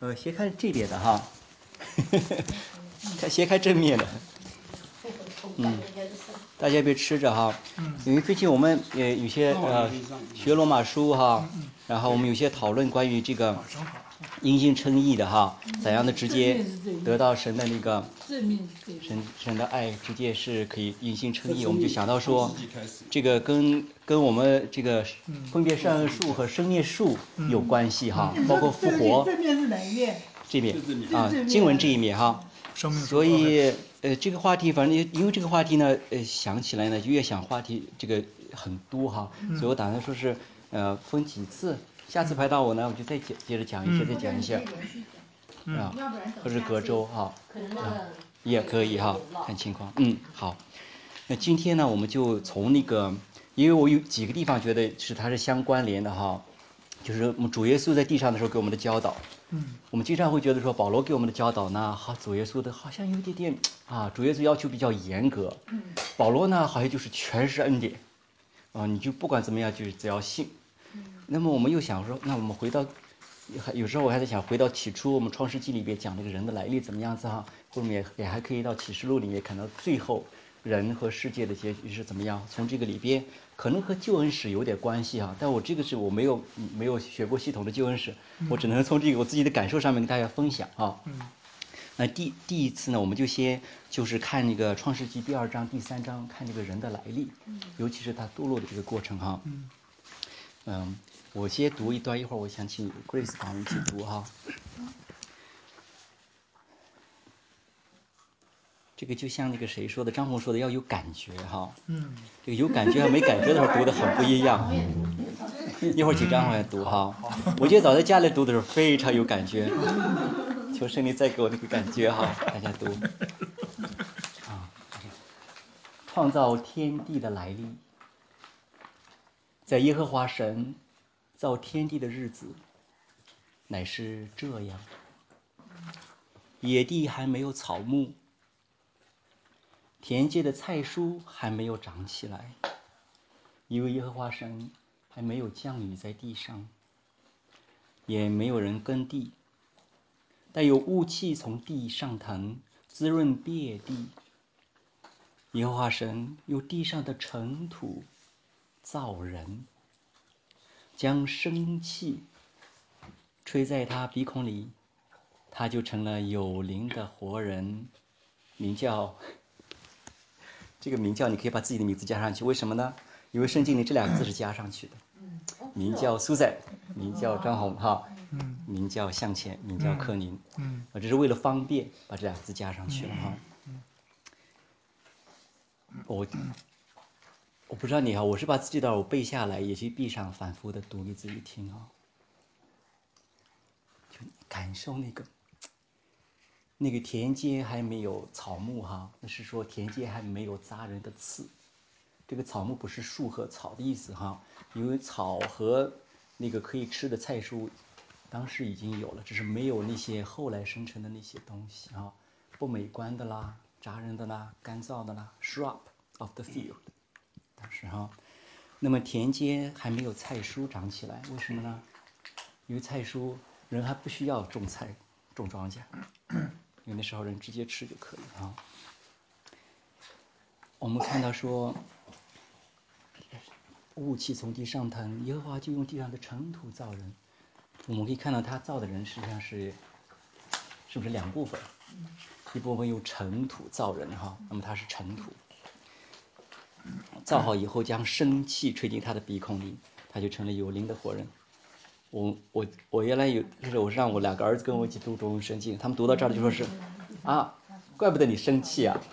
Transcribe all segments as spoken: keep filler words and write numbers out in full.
呃，先看这边的哈，看先看正面的。嗯，大家别吃着哈，因为最近我们也有些呃学罗马书哈，然后我们有些讨论关于这个因信称义的哈，怎样的直接得到神的那个神神的爱，直接是可以因信称义，我们就想到说，这个跟跟我们这个分别善恶树和生灭树有关系哈，包括复活。 正面是哪一面？ 这边啊，经文这一面哈，所以呃这个话题，反正因为这个话题呢，呃想起来呢，就越想话题这个很多哈，所以我打算说是呃分几次，下次排到我呢，我就再接接着讲一些，再讲一些，啊，或者隔周哈，啊也可以哈，看情况，嗯好，那今天呢，我们就从那个，因为我有几个地方觉得是它是相关联的哈，就是我们主耶稣在地上的时候给我们的教导。 嗯， 我们经常会觉得说保罗给我们的教导呢，好主耶稣的好像有点点啊，主耶稣要求比较严格，保罗呢好像就是全是恩典，啊，你就不管怎么样就是只要信。那么我们又想说，那我们回到，有时候我还在想回到起初我们创世纪里边讲这个人的来历怎么样子哈，后面也也还可以到启示录里面看到最后人和世界的结局是怎么样，从这个里边可能和救恩史有点关系哈，但我这个是我没有没有学过系统的救恩史，我只能从这个我自己的感受上面跟大家分享哈。 嗯， 那第第一次呢，我们就先就是看那个创世纪第二章第三章，看这个人的来历，尤其是他堕落的这个过程哈。 嗯， 嗯，我先读一段，一会儿我想请 Grace 帮我一起读哈。这个就像那个谁说的，张红说的要有感觉哈。 嗯， 这个有感觉和没感觉的时候读的很不一样。一会儿请张红来读哈。我觉得早在家里读的时候非常有感觉，求圣灵再给我那个感觉哈，大家读。啊，创造天地的来历，在耶和华神造天地的日子，乃是这样：野地还没有草木，田间的菜蔬还没有长起来，因为耶和华神还没有降雨在地上，也没有人耕地，但有雾气从地上腾，滋润遍地。耶和华神用地上的尘土造人，将生气吹在他鼻孔里，他就成了有灵的活人，名叫这个名叫你可以把自己的名字加上去，为什么呢？因为圣经里这两个字是加上去的，名叫苏珊，名叫张红哈，名叫向前，名叫柯宁， 嗯， 啊，这是为了方便把这两个字加上去了哈。我我不知道你哈，我是把这段我背下来，也去闭上反复的读给自己听啊，就感受那个那个田间还没有草木哈，那是说田间还没有扎人的刺。这个草木不是树和草的意思哈，因为草和那个可以吃的菜蔬，当时已经有了，只是没有那些后来生成的那些东西哈，不美观的啦、扎人的啦、干燥的啦 ，shrub of the field， 当时哈，那么田间还没有菜蔬长起来，为什么呢？因为菜蔬人还不需要种菜、种庄稼，因为那时候人直接吃就可以哈。我们看到说。雾气从地上腾，耶和华就用地上的尘土造人。我们可以看到他造的人实际上是，是不是两部分？一部分用尘土造人哈，那么他是尘土，造好以后将生气吹进他的鼻孔里，他就成了有灵的活人。我我我原来有就是我让我两个儿子跟我一起读中文圣经，他们读到这儿就说是，啊，怪不得你生气啊。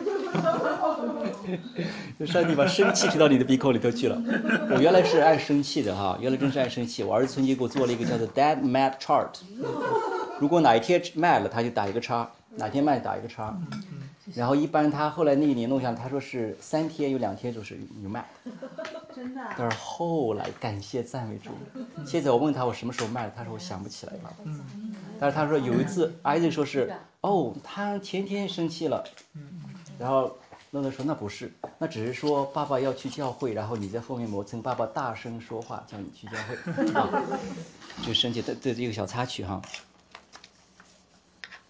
就上帝把生气吹到你的鼻孔里头去了。我原来是爱生气的哈，原来真是爱生气。我儿子曾经给我做了一个叫做 Dad Mad Chart， 如果哪一天 mad 了，他就打一个叉；哪天 mad 打一个叉。然后一般他后来那一年弄下来，他说是三天有两天就是有 mad。 真的。 但是后来感谢赞美主，现在我问他我什么时候 mad，他说我想不起来了。但是他说有一次，儿子说是哦，他前天生气了，然后。乐乐说：“那不是，那只是说爸爸要去教会，然后你在后面磨蹭，爸爸大声说话叫你去教会啊，就生气。这这一个小插曲哈。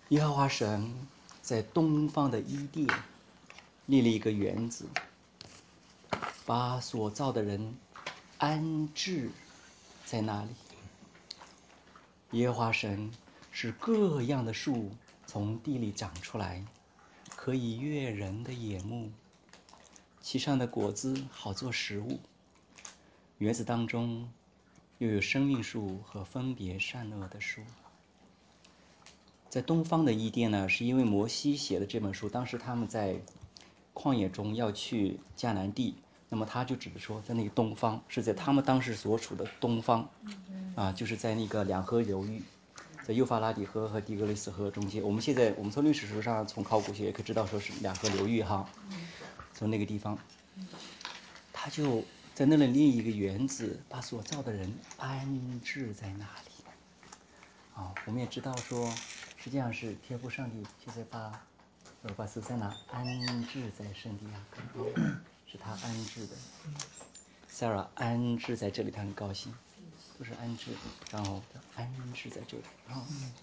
耶和华神在东方的伊甸立了一个园子，把所造的人安置在那里。耶和华神使各样的树从地里长出来，可以悦人的眼目，其上的果子好做食物。园子当中又有生命树和分别善恶的树。在东方的伊甸呢，是因为摩西写的这本书，当时他们在旷野中要去迦南地，那么他就指着说，在那个东方是在他们当时所处的东方，啊，就是在那个两河流域，在幼发拉底河和底格里斯河中间。我们现在我们从历史书上、从考古学也可以知道，说是两河流域哈，从那个地方，他就在那里立一个园子，把所造的人安置在那里。啊，我们也知道说，实际上是天父上帝现在把呃把苏珊娜安置在圣地亚哥，是他安置的。Sarah 安置在这里，他很高兴，不是安置，然后安置在这里。然后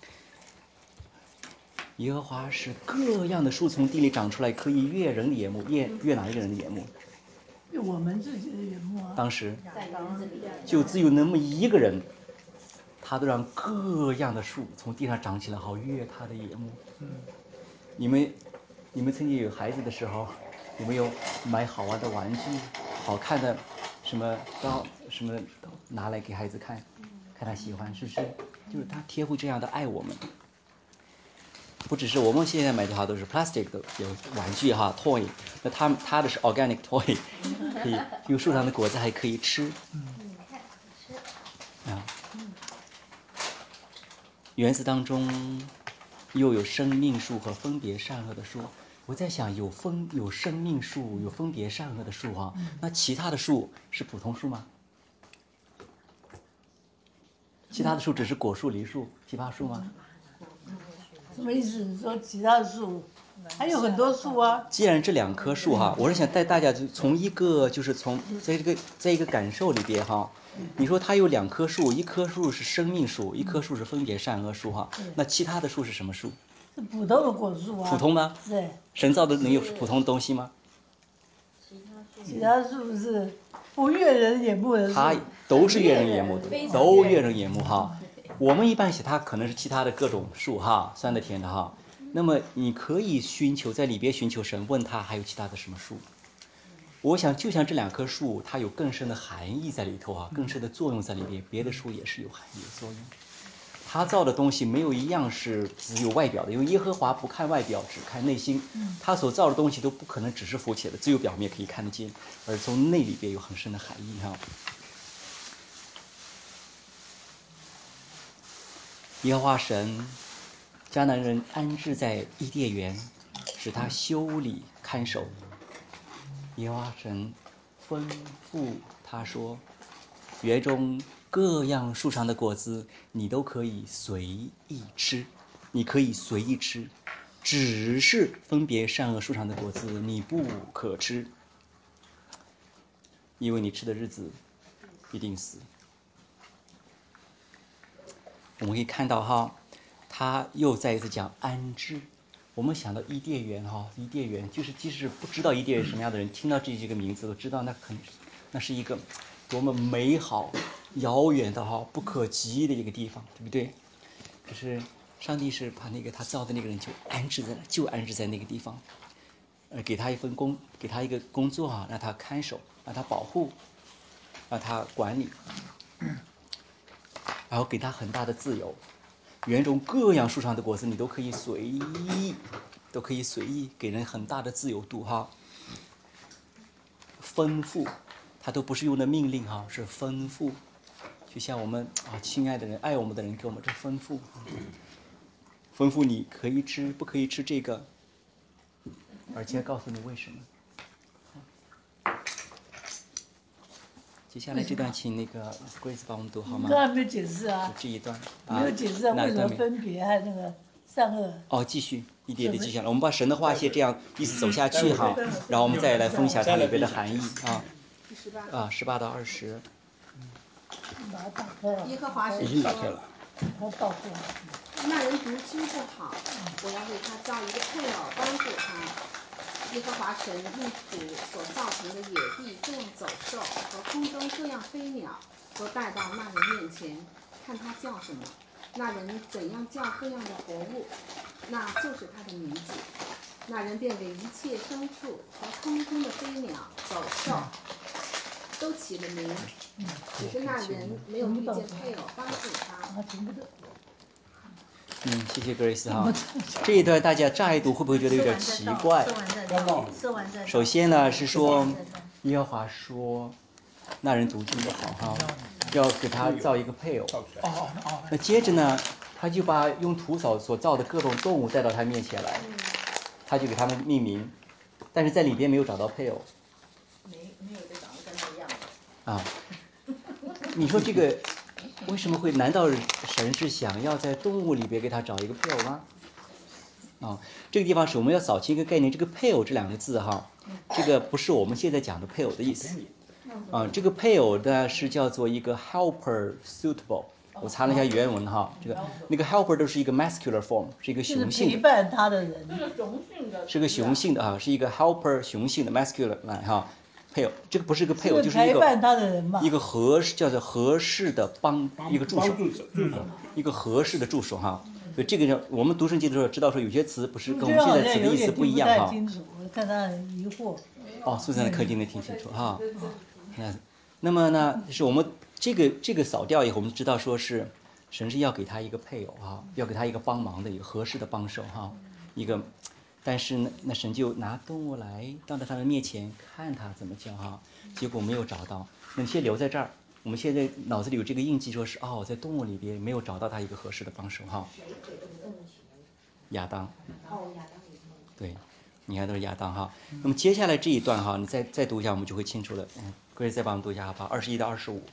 耶和华使各样的树从地里长出来，可以悦人的眼目，悦悦哪一个人的眼目？ 悦我们自己的眼目啊。 当时就只有那么一个人。他都让各样的树从地上长起来，好悦他的眼目。嗯，你们，你们曾经有孩子的时候，有没有买好玩的玩具、好看的什么刀什么拿来给孩子看，看他喜欢，是不是？就是他天父这样的爱我们。不只是我们现在买的话都是 plastic 的有玩具哈 toy， 那他他的是 organic toy， 可以有树上的果子还可以吃。嗯，啊。园子当中又有生命树和分别善恶的树。我在想，有分有生命树，有分别善恶的树哈、啊，那其他的树是普通树吗？其他的树只是果树、梨树、枇杷树吗？ 什么意思？你说其他树还有很多树啊。 既然这两棵树哈、啊，我是想带大家就从一个就是从在这个在一个感受里边哈、啊。你说它有两棵树，一棵树是生命树，一棵树是分别善恶树哈、啊。那其他的树是什么树？ 是普通的果树啊。 普通吗？ 对。 神造的能有普通的东西吗？ 其他树是不悦人眼目的树。 它都是悦人眼目的，都悦人眼目哈。我们一般写它可能是其他的各种树哈，酸的甜的哈。那么你可以寻求在里边寻求神，问他还有其他的什么树。我想就像这两棵树，它有更深的含义在里头啊，更深的作用在里边。别的树也是有含义有作用。他造的东西没有一样是只有外表的，因为耶和华不看外表，只看内心。他所造的东西都不可能只是肤浅的，只有表面可以看得见，而从内里边有很深的含义哈。耶和华神迦南人安置在伊甸园，使他修理看守。耶和华神吩咐他说：“园中各样树上的果子，你都可以随意吃，你可以随意吃，只是分别善恶树上的果子你不可吃，因为你吃的日子必定死。”我们可以看到哈，他又再一次讲安置。我们想到伊甸园哈，伊甸园就是即使不知道伊甸园什么样的人，听到这几个名字都知道那肯那是一个多么美好、遥远的哈、不可及的一个地方，对不对？可是上帝是把那个他造的那个人就安置在就安置在那个地方，呃，给他一份工，给他一个工作啊，让他看守，让他保护，让他管理。然后给他很大的自由，园中各样树上的果子你都可以随意，都可以随意，给人很大的自由度哈。吩咐，他都不是用的命令哈，是吩咐，就像我们啊，亲爱的人、爱我们的人给我们这吩咐，吩咐你可以吃，不可以吃这个，而且告诉你为什么。接下来这段，请那个 Grace 帮我们读好吗？ 刚才没有解释啊。 这一段没有解释啊，为什么分别还有那个善恶？ 哦，继续一点点记下来。我们把神的话先这样一直走下去哈，然后我们再来分享它里边的含义啊。啊，十八到二十。 把它打开了。 耶和华神已经打开了。 它倒过来。 那人独居不好，我要为他造一个配偶帮助他。耶和华神用土所造成的野地各样走兽和空中各样飞鸟都带到那人面前，看他叫什么，那人怎样叫各样的活物，那就是他的名字。那人便给一切牲畜和空中的飞鸟走兽都起了名，只是那人没有遇见配偶帮助他。 嗯，谢谢 Grace 哈。这一段大家乍一读会不会觉得有点奇怪？ 说完再首先呢是说，耶和华说，那人独居不好哈，要给他造一个配偶。那接着呢，他就把用土嫂所造的各种动物带到他面前来，他就给他们命名，但是在里边没有找到配偶。 没没有一个长得跟他一样的。 啊，你说这个为什么会？难道神是想要在动物里边给他找一个配偶吗？啊，这个地方是我们要扫清一个概念，这个配偶这两个字哈，这个不是我们现在讲的配偶的意思。啊，这个配偶呢是叫做一个 helper suitable。我查了一下原文哈，这个那个 helper 都是一个 muscular form， 是一个雄性的， 陪伴他的人， 是个雄性的啊，是一个 helper 雄性的 muscular 来哈。配偶，这个不是个配偶，就是一陪伴个他的人嘛， 一个合适叫做合适的帮一个助手，一个合适的助手哈。所以这个叫我们读圣经的时候知道说有些词不是跟我们现在词的意思不一样哈。 我看他很疑惑。 哦，苏珊的课听得挺清楚哈。那那么呢，就是我们这个这个扫掉以后，我们知道说是神是要给他一个配偶哈，要给他一个帮忙的一个合适的帮手哈，一个。但是呢，那神就拿动物来到他的面前看他怎么叫哈，结果没有找到。那你先留在这儿，我们现在脑子里有这个印记，说是哦，在动物里边没有找到他一个合适的帮手哈。 谁给这个动物起名？ 亚当。 哦，亚当也可以。 对，你看都是亚当哈。那么接下来这一段哈，你再再读一下，我们就会清楚了。嗯，各位再帮我们读一下好不好？二十一到二十五。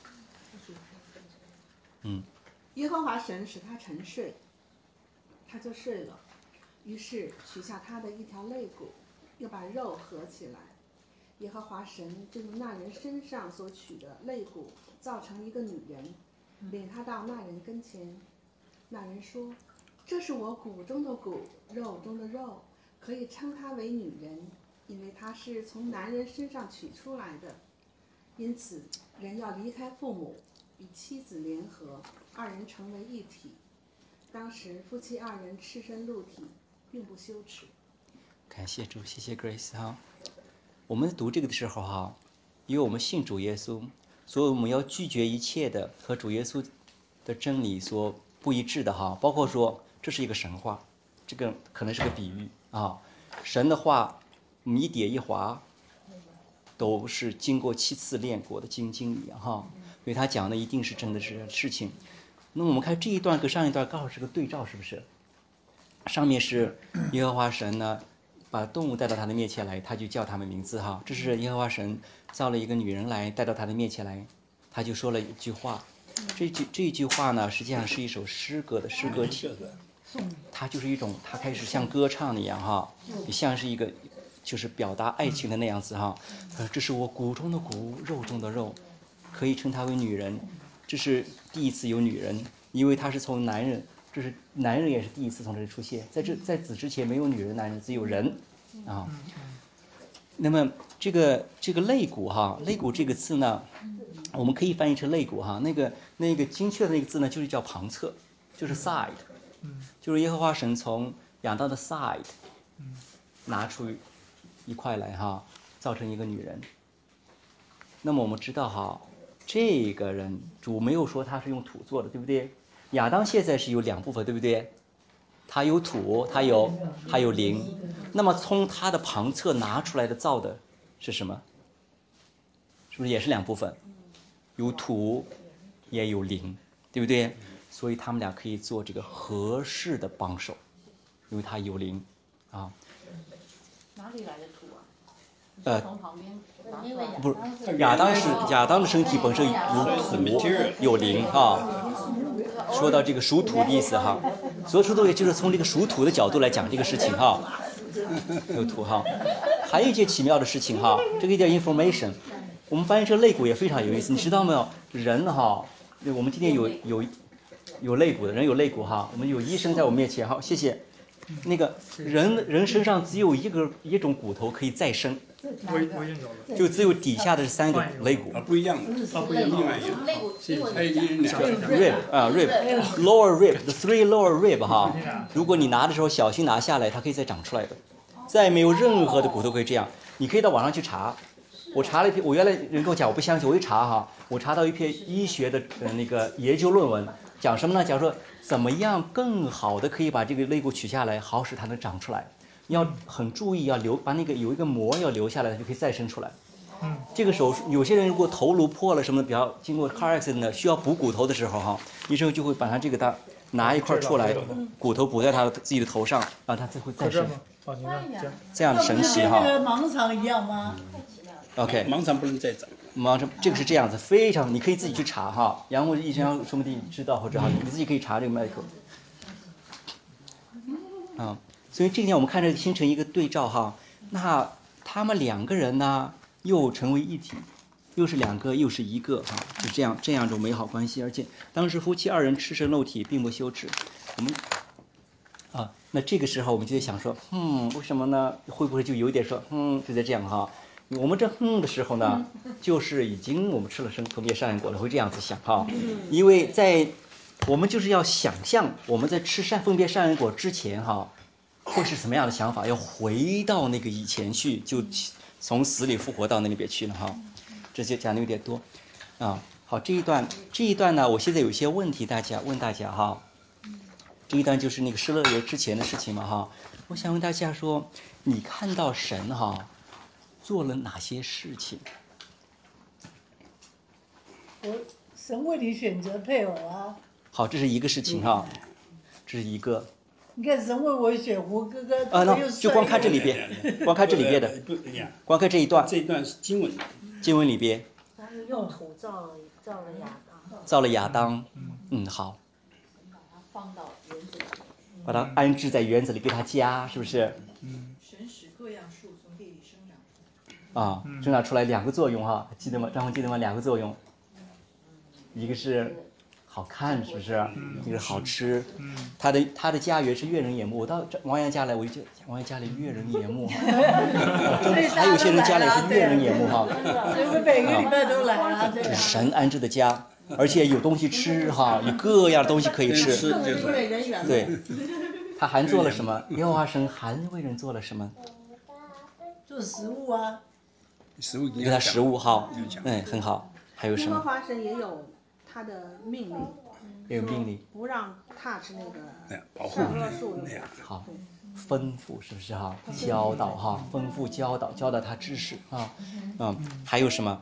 嗯。 耶和华神使他沉睡，他就睡了。于是取下他的一条肋骨，又把肉合起来。耶和华神就用那人身上所取的肋骨造成一个女人，领他到那人跟前。那人说：“这是我骨中的骨，肉中的肉，可以称她为女人，因为她是从男人身上取出来的。因此，人要离开父母，与妻子联合，二人成为一体。当时夫妻二人赤身露体，并不羞耻。” 感谢主，谢谢 Grace 哈。我们读这个的时候哈，因为我们信主耶稣，所以我们要拒绝一切的和主耶稣的真理所不一致的哈，包括说这是一个神话，这个可能是个比喻啊。神的话，我们一点一划都是经过七次炼过的金经一样哈，所以他讲的一定是真的是事情。那么我们看这一段跟上一段刚好是个对照，是不是？上面是耶和华神呢，把动物带到他的面前来，他就叫他们名字哈。这是耶和华神造了一个女人来带到他的面前来，他就说了一句话。这句这一句话呢，实际上是一首诗歌的诗歌体，它就是一种，它开始像歌唱的一样哈，也像是一个就是表达爱情的那样子哈。他说：“这是我骨中的骨，肉中的肉，可以称她为女人。”这是第一次有女人，因为她是从男人。这是男人也是第一次从这里出现，在这在此之前没有女人男人，只有人啊。那么这个这个肋骨哈，肋骨这个字呢，我们可以翻译成肋骨哈。那个那个精确的那个字呢，就是叫旁侧，就是 side， 就是耶和华神从亚当的 side 拿出一块来哈，造成一个女人。那么我们知道哈，这个人主没有说他是用土做的，对不对？亚当现在是有两部分，对不对？他有土，他有他有灵。那么从他的旁侧拿出来的造的是什么？是不是也是两部分？有土，也有灵，对不对？所以他们俩可以做这个合适的帮手，因为他有灵啊。 哪里来的土啊？ 呃， 从旁边拿出来。 不是，亚当是亚当的身体本身有土有灵啊。说到这个属土的意思哈，所以说也就是从这个属土的角度来讲这个事情哈，有土哈。还有一件奇妙的事情哈，这个叫 information， 我们翻译成肋骨也非常有意思，你知道没有？人哈，我们今天有有有肋骨的人有肋骨哈，我们有医生在我面前哈，谢谢。那个人人身上只有一个一种骨头可以再生， 我我已经有了。 就只有底下的三个肋骨。 啊，不一样的，啊，不一样，另外一样。 肋骨英文还有一两个。 rib 啊 rib，lower rib，the three lower rib 哈。如果你拿的时候小心拿下来，它可以再长出来的。再没有任何的骨头可以这样，你可以到网上去查。我查了一篇，我原来人跟我讲我不相信，我一查哈，我查到一篇医学的呃那个研究论文，讲什么呢？讲说怎么样更好的可以把这个肋骨取下来，好使它能长出来。要很注意，要留把那个有一个膜要留下来，它就可以再生出来。 嗯， 这个时候有些人如果头颅破了什么的，比较经过 car accident 的需要补骨头的时候哈，医生就会把他这个他拿一块出来，骨头补在他自己的头上，然后他才会再生。 哦，你看这样这样的神奇哈。 跟那个盲肠一样吗？ OK， 盲肠不能再长。 盲肠这个是这样子，非常你可以自己去查哈。杨牧医生说不定知道或者哈，你自己可以查这个 medical。啊，所以这点我们看着形成一个对照哈。那他们两个人呢，又成为一体，又是两个又是一个哈，就这样这样一种美好关系。而且当时夫妻二人赤身露体，并不羞耻。我们啊，那这个时候我们就在想说，嗯，为什么呢？会不会就有点说，嗯，就在这样哈。我们这哼的时候呢，就是已经我们吃了生分别善恶果了，会这样子想哈，因为在我们就是要想象我们在吃善分别善恶果之前哈，会是什么样的想法，要回到那个以前去，就从死里复活到那里边去了哈，这些讲的有点多啊。好，这一段这一段呢，我现在有一些问题，大家问大家哈，这一段就是那个失乐园之前的事情嘛哈，我想问大家说，你看到神哈？做了哪些事情？ 我神为你选择配偶啊！ 好，这是一个事情哈，这是一个。 你看神为我选胡哥哥， 啊，那就光看这里边，光看这里边的，光看这一段。 这一段是经文， 经文里边。 他是用土造了造了亚当。 造了亚当，嗯，好。 把它放到园子里。 把它安置在园子里，给他家，是不是？ 嗯。神使各样树从地里生长。 啊，生长出来两个作用哈，记得吗？张红记得吗？两个作用，一个是好看，是不是？一个是好吃。他的他的家园是悦人眼目。我到王阳家来，我就觉得王阳家里悦人眼目哈。真的，还有些人家里是悦人眼目哈。 我们每个礼拜都来啊，这是神安置的家，而且有东西吃哈，有各样的东西可以吃。对，他还做了什么？耶和华神还为人做了什么？ 做食物啊。 食物给他食物好，嗯，很好。还有什么？ 耶和华神也有他的命令， 也有命令， 不让 touch 那个保护善恶树。 好，吩咐是不是哈？教导哈，吩咐教导，教导他知识啊，嗯，还有什么？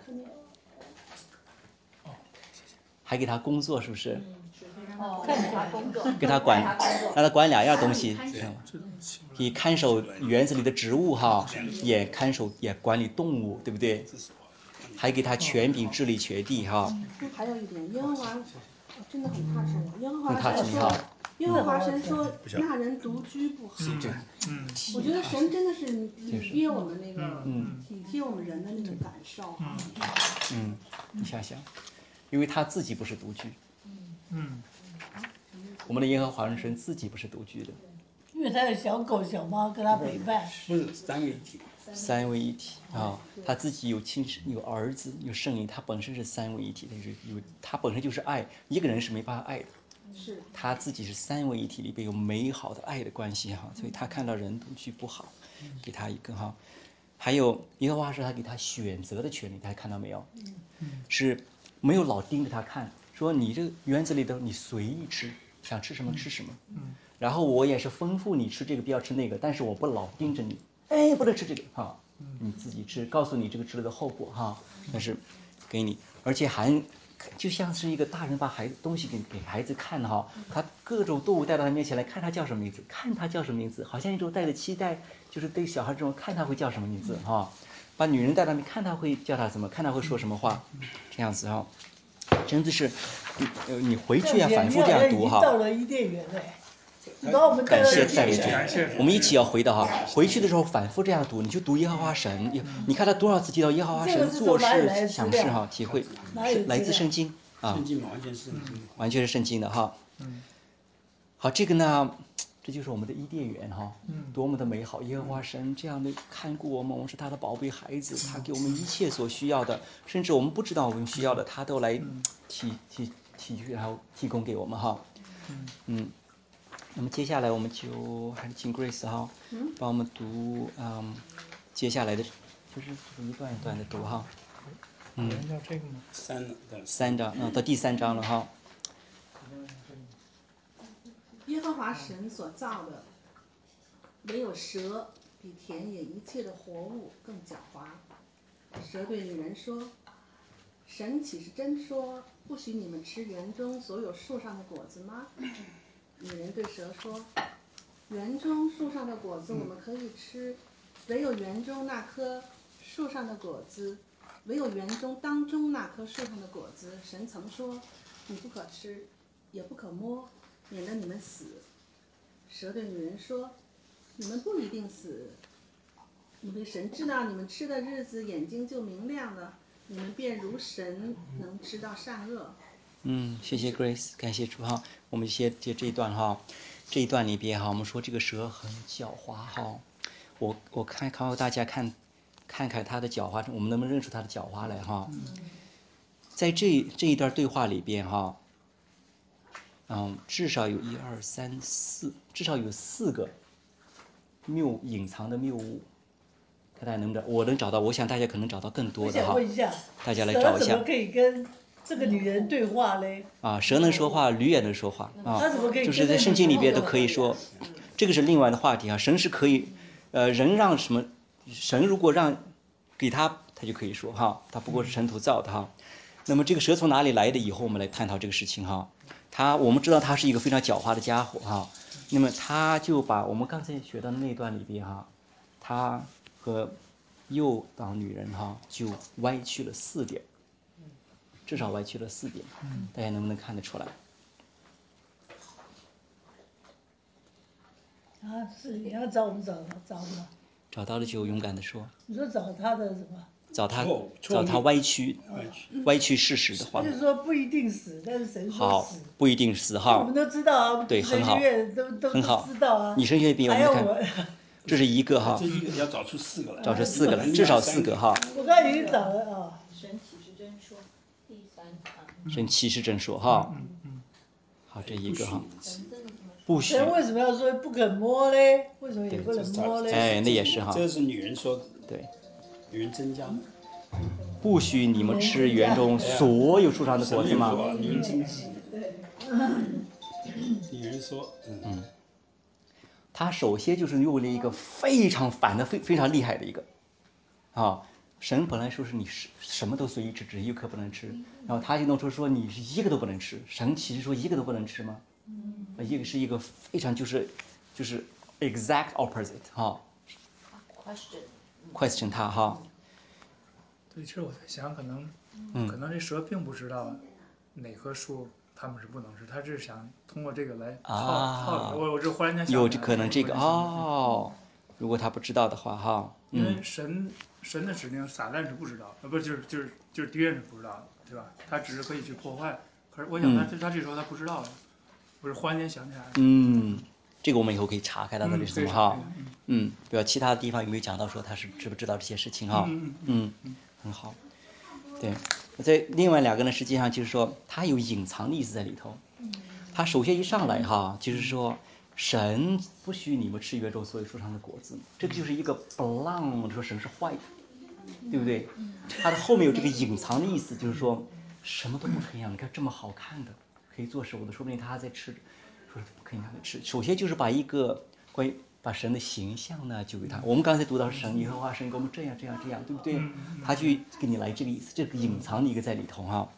还给他工作是不是？ 哦，看他工作， 给他管，让他管两样东西，可以看守园子里的植物哈，也看守也管理动物，对不对？还给他权柄治理全地哈。 还有一点，耶和华真的很踏实我。耶和华很踏实神说，耶和华神说那人独居不好。 嗯， 我觉得神真的是体贴我们那个，体贴我们人的那种感受。 嗯，你想想，因为他自己不是独居。 嗯。 我们的耶和华神自己不是独居的， 因为他有小狗、小猫跟他陪伴。 不是三位一体。 三位一体啊，他自己有亲生，有儿子，有圣灵，他本身是三位一体的，有他本身就是爱，一个人是没办法爱的， 是他自己是三位一体里边有美好的爱的关系哈，所以他看到人独居不好，给他一个哈，还有耶和华是他给他选择的权利，大家看到没有？是没有老盯着他看，说你这园子里的你随意吃，想吃什么吃什么，然后我也是吩咐你吃这个不要吃那个，但是我不老盯着你。哎，不能吃这个哈，你自己吃，告诉你这个吃了的后果哈。但是给你，而且还就像是一个大人把孩子东西给给孩子看哈，他各种动物带到他面前来看他叫什么名字，看他叫什么名字，好像一种带着期待，就是对小孩这种看他会叫什么名字哈。把女人带到面看他会叫他什么，看他会说什么话，这样子哈，真的是，呃，你回去要反复这样读哈。 到了伊甸园嘞。把我们感谢赞美主，我们一起要回到哈，回去的时候反复这样读，你就读耶和华神，你看他多少次提到耶和华神做事、想事哈，体会是来自圣经啊， 圣经嘛，完全是圣经， 完全是圣经的哈。 嗯， 好，这个呢，这就是我们的伊甸园哈， 嗯， 多么的美好！耶和华神这样的看顾我们，我们是他的宝贝孩子，他给我们一切所需要的，甚至我们不知道我们需要的，他都来提提提然后提供给我们哈。嗯，那么接下来我们就还是请 Grace 哈，帮我们读嗯接下来的，就是一段一段的读哈。 嗯，叫这个吗？ 三了，对三章，嗯，到第三章了哈。 耶和华神所造的，唯有蛇比田野一切的活物更狡猾。蛇对女人说：“神岂是真说，不许你们吃园中所有树上的果子吗？”女人对蛇说：“园中树上的果子我们可以吃，唯有园中那棵树上的果子，唯有园中当中那棵树上的果子，神曾说，你不可吃，也不可摸，免得你们死。”蛇对女人说：“你们不一定死，因为神知道你们吃的日子眼睛就明亮了，你们便如神能知道善恶。” 嗯，谢谢 Grace， 感谢主哈。我们先接这一段哈，这一段里边哈，我们说这个蛇很狡猾哈。我我看看大家看，看看它的狡猾，我们能不能认出它的狡猾来哈？在这这一段对话里边哈，嗯，至少有一二三四，至少有四个谬隐藏的谬误。看大家能不能，我能找到，我想大家可能找到更多我的哈。 想问一下， 大家来找一下蛇怎么。可以跟这个女人对话嘞？ 啊，蛇能说话，驴也能说话啊它怎么可以， 就是在圣经里边都可以说，这个是另外的话题啊。神是可以，呃，人让什么？神如果让给他，他就可以说哈，他不过是尘土造的哈。那么这个蛇从哪里来的？以后我们来探讨这个事情哈。他我们知道他是一个非常狡猾的家伙哈。那么他就把我们刚才学到的那段里边哈，他和诱导女人哈就歪曲了四点。至少歪曲了四点，大家能不能看得出来？ 啊，是你要找我们找找吗？ 找到了就勇敢的说。 你说找他的什么？ 找他错误找他歪曲歪曲事实的话。 就是说不一定死，但是神说好死。， 不一定死我哈们。都知道啊， 对很好神学院都都很好都知道啊。 你神学比我还要我们看，这是一个哈这，一个要找出四个来， 找出四个来，至少四个哈。 我刚才已经找了啊。 神启示真说，第三啊， 神启示真说哈。 嗯嗯， 好，这一个哈， 神真的这么说。 不许。 神为什么要说不肯摸嘞？为什么也不能摸嘞？ 哎，那也是哈。 这是女人说的， 对， 女人增加的， 不许你们吃园中所有树上的果子吗？ 说女人增加，女人说，嗯， 他首先就是用了一个非常反的、非非常厉害的一个，啊，神本来说是你什什么都随意吃，只一颗不能吃，然后他就弄出说你是一个都不能吃，神其实说一个都不能吃吗？啊，一个是一个非常就是就是 exact opposite 哈 question， ，question 他哈， 对，其实我在想，可能， 嗯可能这蛇并不知道哪棵树他们是不能吃，他只是想通过这个来套啊套你。我我这忽然间想起来有了这可能这个， 我忽然想起来了哦，如果他不知道的话哈， 因为嗯神神的指令，撒旦是不知道，呃，不就是就是就是敌人是不知道的，对吧？他只是可以去破坏。可是我想他嗯这他这时候他不知道了，我是忽然间想起来了。 嗯，这个我们以后可以查开它到底嗯， 是什对么哈， 嗯嗯，不知道其他的地方有没有讲到说他是知不知道这些事情哈， 嗯嗯，很好，对，在另外两个呢，实际上就是说它有隐藏的意思在里头。它首先一上来哈，就是说神不许你们吃园中所有树上的果子，这个就是一个 blank 说神是坏的，对不对？它的后面有这个隐藏的意思，就是说什么都不可以让，你看这么好看的，可以做手的，说不定他还在吃，说不可以让他吃。首先就是把一个关于把神的形象呢就给他。我们刚才读到神耶和华神给我们这样这样这样，对不对？他就给你来这个意思，这个隐藏的一个在里头哈。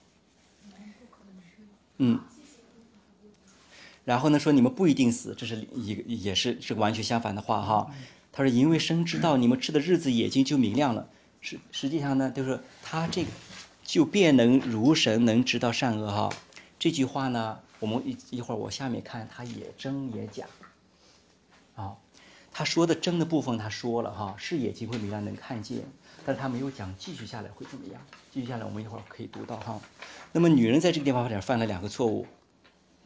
嗯。然后呢，说你们不一定死，这是一个也是是个完全相反的话哈。他说，因为神知道你们吃的日子眼睛就明亮了。实实际上呢，就是他这个就便能如神能知道善恶哈。这句话呢，我们一一会儿我下面看，他也真也假。啊，他说的真的部分他说了哈，是眼睛会明亮能看见，但是他没有讲继续下来会怎么样。继续下来我们一会儿可以读到哈。那么女人在这个地方犯了两个错误。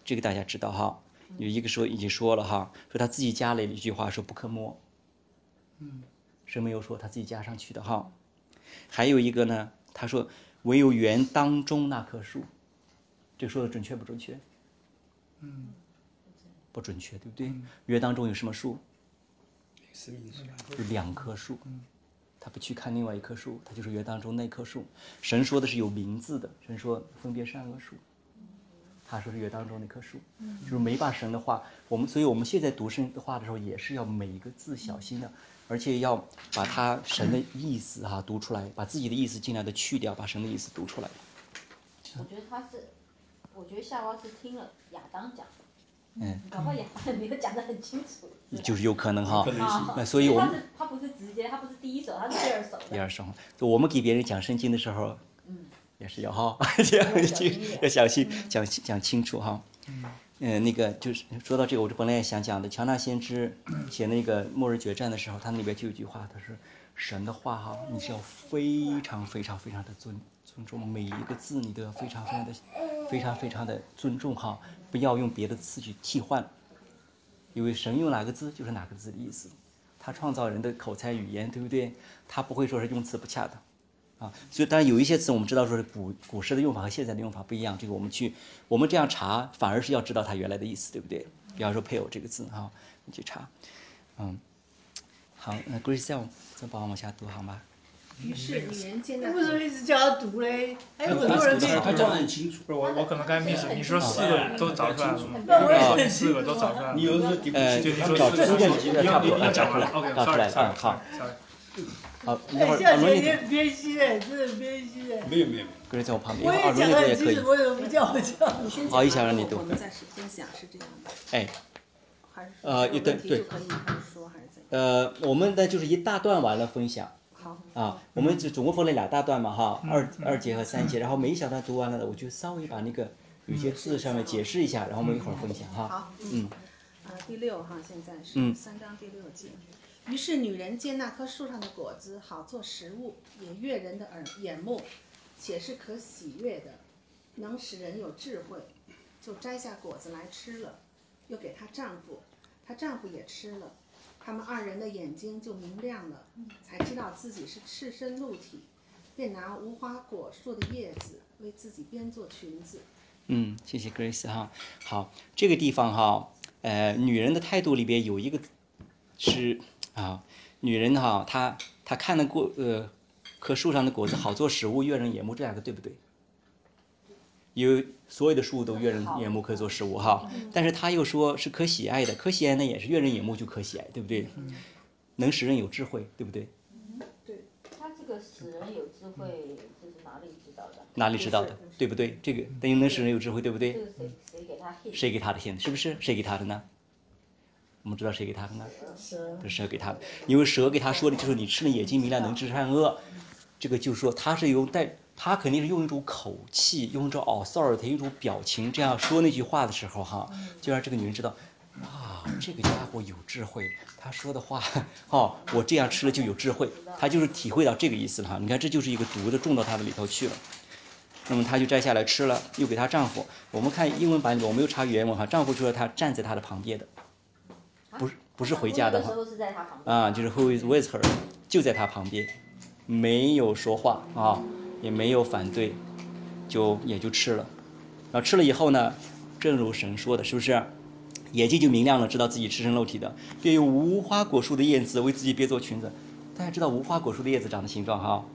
这个大家知道哈。有一个说已经说了哈，说他自己加了一句话说不可摸。 嗯， 神没有说他自己加上去的哈。还有一个呢，他说唯有园当中那棵树，这个说的准确不准确？ 嗯， 不准确，对不对？园当中有什么树？ 生命树， 有两棵树。 嗯， 他不去看另外一棵树，他就是园当中那棵树。神说的是有名字的，神说分别善恶树。他说是园当中那棵树，就是没把神的话，我们所以我们现在读神的话的时候，也是要每一个字小心的，而且要把他神的意思哈、读出来，把自己的意思尽量的去掉，把神的意思读出来。 我觉得他是，我觉得夏娃是听了亚当讲， 嗯， 搞不好亚当没有讲得很清楚，是吧就是有可能哈可，能性啊， 那所以我们他是他不是直接，他不是第一手，他是第二手的。 第二声，就我们给别人讲圣经的时候， 嗯， 也是要哈，要要小心一点要小心讲讲清楚哈。 嗯嗯，那个就是说到这个，我这本来也想讲的。乔纳先知写那个《末日决战》的时候，他那里边就有一句话，他说：“神的话哈，你是要非常非常非常的尊尊重每一个字，你都要非常非常的非常非常的尊重哈，不要用别的词去替换，因为神用哪个字就是哪个字的意思。他创造人的口才语言，对不对？他不会说是用词不恰当。”啊，所以当然有一些词我们知道说是古古时的用法和现在的用法不一样，这个我们去我们这样查反而是要知道它原来的意思，对不对？比方说配偶这个字哈，你去查，嗯，好，那 Grace 再帮我往下读好吗？ 于是女人见那为什么一直叫他读嘞？还有很多人没他他读啊。 讲得很清楚。 不是我我可能刚才 miss，你说四个都找出来了吗？ 那我也很说你四个都找出来了。 你有时候读不呃， 清楚，他们就你说找出四个现差不多， 你要找出来 ，OK， 找出来， sorry， 嗯，好， sorry， 好，一哎， 会儿夏姐啊罗尼你很偏心哎，真的很偏心哎。 没有没有没有。 ，Grace 在我旁边， 我一会儿啊罗也讲得很尼读也可以清楚，，为什么不叫我叫？ 你先讲好一下让你完读我们再是分享是这样的， 哎， 还是呃有对对问题就可以开始说，还是怎样？ 呃，我们的就是一大段完了分享。 好， 啊，我们就总共分了两大段嘛，哈， 嗯二二节和三节，然后每一小段读完了，我就稍微把那个有些字上面解释一下，然后我们一会儿分享哈。 好， 嗯， 呃，第六哈，现在是嗯三章第六节。于是女人见那棵树上的果子好做食物，也悦人的耳眼目，且是可喜悦的，能使人有智慧，就摘下果子来吃了，又给她丈夫，她丈夫也吃了。他们二人的眼睛就明亮了，才知道自己是赤身露体，便拿无花果树的叶子为自己编做裙子。 嗯，谢谢 Grace 哈。好，这个地方哈，呃，女人的态度里边有一个是啊，女人哈，她她看得过呃棵树上的果子好做食物，悦人眼目，这两个对不对？有所有的树都悦人眼目，可以做食物哈。但是他又说是可喜爱的，可喜爱呢也是悦人眼目就可喜爱，对不对？能使人有智慧，对不对？ 他这个使人有智慧，这是哪里知道的？ 哪里知道的，对不对？这个等于能使人有智慧，对不对？ 这个谁谁给他 hint？ 谁给他的现是不是？谁给他的呢？我们知道谁给他的呢？ 蛇是蛇给他的，因为蛇给他说的就是你吃了眼睛明亮，能知善恶。这个就是说他是用带，他肯定是用一种口气，用一种 authority，一种表情这样说那句话的时候哈，就让这个女人知道，哇，这个家伙有智慧，他说的话，哦，我这样吃了就有智慧，他就是体会到这个意思了哈。你看这就是一个毒的种到他的里头去了。那么她就摘下来吃了，又给她丈夫。我们看英文版里面，我没有查原文哈，丈夫说她站在她的旁边的，不是不是回家的哈那个时候是在他旁边啊，就是 who is with her，就在她旁边，没有说话啊，也没有反对，就也就吃了。然后吃了以后呢，正如神说的，是不是？眼睛就明亮了，知道自己赤身露体的，便用无花果树的叶子为自己编做裙子。大家知道无花果树的叶子长的形状哈？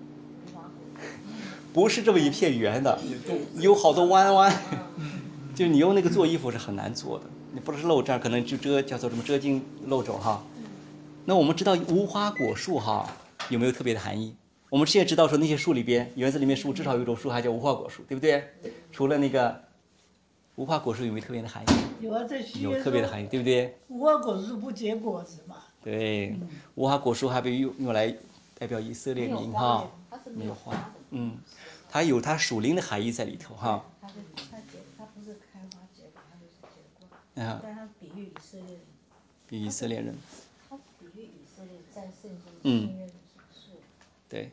不是这么一片圆的，有好多弯弯。就你用那个做衣服是很难做的，你不是露这儿，可能就遮叫做什么遮襟露肘哈。那我们知道无花果树哈有没有特别的含义？我们现在知道说那些树里边，园子里面树至少有一种树还叫无花果树，对不对？除了那个无花果树有没有特别的含义？ 有啊，在西有边说特别的含义，对不对？ 无花果树不结果子嘛。 对，无花果树还被用用来代表以色列民哈， 它是没有花花的， 嗯，它有它属灵的含义在里头哈。 它是它结，它不是开花结果，它就是结果。 嗯， 但它比喻以色列人。 以色列人， 它比喻以色列在圣经嗯信任的是对，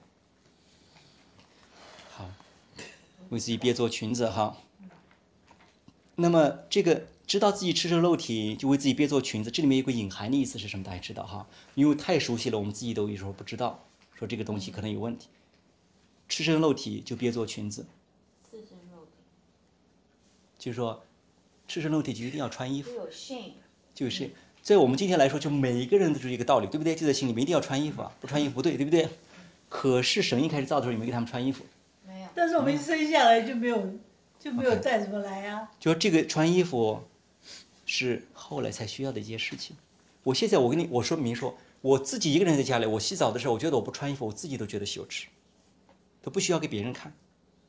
好，为自己编做裙子哈。 那么这个知道自己赤身肉体，就为自己编做裙子，这里面有个隐含的意思是什么？大家知道哈？因为太熟悉了，我们自己都有时候不知道，说这个东西可能有问题。赤身肉体就编做裙子， 赤身肉体就是说赤身肉体就一定要穿衣服， 就有 shame， 就是在我们今天来说，就每一个人都是一个道理，对不对？就在心里面一定要穿衣服啊，不穿衣服不对，对不对？可是神一开始造的时候，有没有给他们穿衣服？ 没有。 但是我们一生下来就没有就没有带什么来呀、啊。 就说这个穿衣服是后来才需要的一件事情。我现在我跟你我说明说，我自己一个人在家里，我洗澡的时候，我觉得我不穿衣服，我自己都觉得羞耻，都不需要给别人看。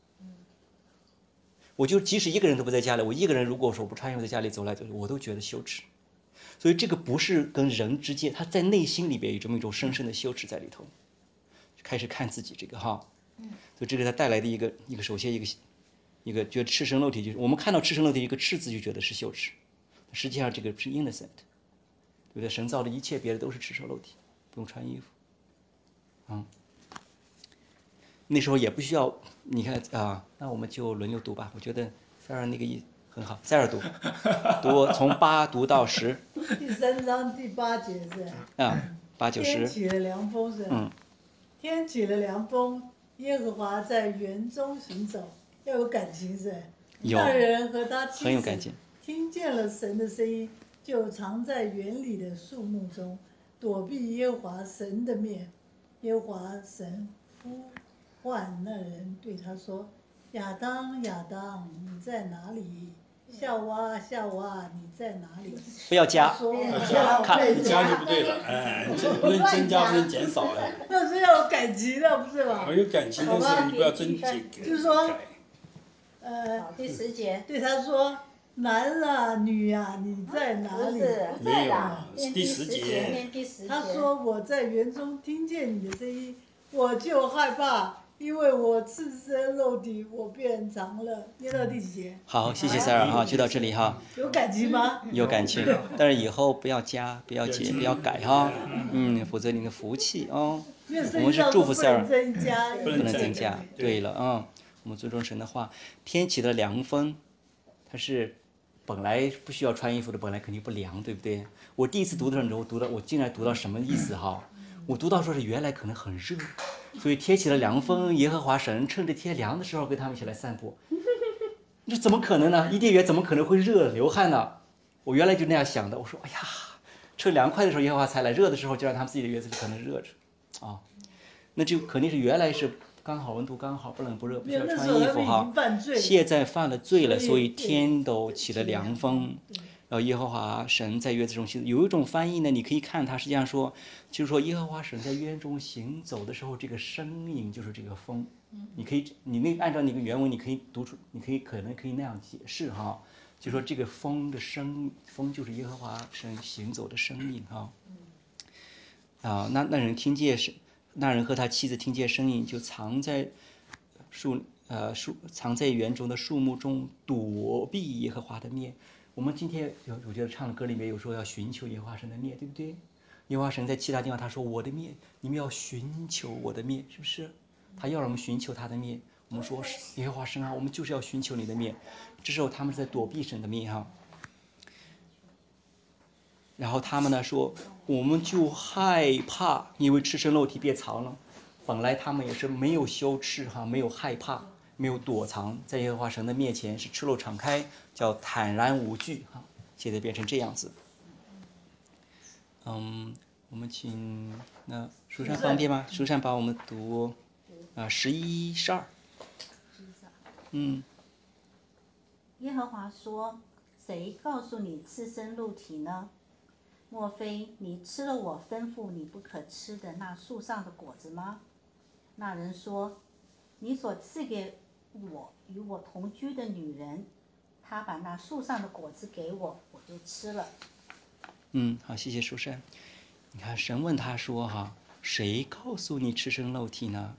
我就即使一个人都不在家里，我一个人如果说不穿衣服在家里走来走去，我都觉得羞耻。所以这个不是跟人之间，他在内心里边有这么一种深深的羞耻在里头，开始看自己这个哈，所以这是他带来的一个一个首先一个一个觉得赤身肉体，就是我们看到赤身肉体一个赤字就觉得是羞耻，实际上这个是 innocent， 对不对？神造的一切别的都是赤身肉体，不用穿衣服，嗯。那时候也不需要，你看啊，那我们就轮流读吧。我觉得塞尔那个意很好，塞尔读，读从八读到十。 第三章第八节是。 啊，八九十。 天起了凉风是。 嗯。 天起了凉风，耶和华在园中行走，要有感情是。 有。 那人和他妻子很有感情。 听见了神的声音，就藏在园里的树木中，躲避耶和华神的面。耶和华神呼唤那人，对他说：“亚当，亚当，你在哪里？夏娃，夏娃，你在哪里？” 不要加。 说看， 你加就不对了，哎，这不能增加，不能减少，哎。 那是要有感情的，不是吧？ 有感情，但是你不要增减。 就是说，呃， 第十节， 对他说：“男啊，女啊，你在哪里？” 不在的， 第十节。 他说：“我在园中听见你的声音，我就害怕。”因为我赤身肉体，我便藏了。念到第几节？ 好，谢谢塞尔哈，就到这里哈。 有感情吗？ 有感情，但是以后不要加，不要减，不要改哈。嗯，否则你的福气哦。我们是祝福塞尔，不能增加。对了啊，我们尊重神的话。天起的凉风，它是本来不需要穿衣服的，本来肯定不凉，对不对？我第一次读的时候，读到我竟然读到什么意思哈？我读到说是原来可能很热。所以天起了凉风，耶和华神趁着天凉的时候跟他们一起来散步。这怎么可能呢？伊甸园怎么可能会热流汗呢？我原来就那样想的。我说，哎呀，趁凉快的时候耶和华才来，热的时候就让他们自己的园子里可能热着，啊、哦，那就肯定是原来是刚好温度刚好，不冷不热，不需要穿衣服哈。现在犯了罪了，所以天都起了凉风。然后耶和华神在园子中行，有一种翻译呢，你可以看它实际上说，就是说耶和华神在园中行走的时候，这个声音就是这个风。你可以，你那按照那个原文，你可以读出，你可以可能可以那样解释哈，就说这个风的声，风就是耶和华神行走的声音哈。啊，那那人听见声，那人和他妻子听见声音，就藏在树呃树藏在园中的树木中，躲避耶和华的面。我们今天有，我觉得唱的歌里面有说要寻求耶和华神的面，对不对？耶和华神在其他地方他说我的面，你们要寻求我的面，是不是？他要让我们寻求他的面。我们说耶和华神啊，我们就是要寻求你的面。这时候他们是在躲避神的面哈。然后他们呢说，我们就害怕，因为赤身肉体变藏了。本来他们也是没有羞耻哈，没有害怕。没有躲藏，在耶和华神的面前是赤露敞开，叫坦然无惧哈。现在变成这样子。嗯，我们请那舒珊方便吗？舒珊帮我们读啊十一十二。嗯。 耶和华说：“谁告诉你赤身露体呢？莫非你吃了我吩咐你不可吃的那树上的果子吗？”那人说：“你所赐给我与我同居的女人，她把那树上的果子给我，我就吃了。” 嗯，好，谢谢舒珊。你看，神问他说：“哈，谁告诉你赤身露体呢？”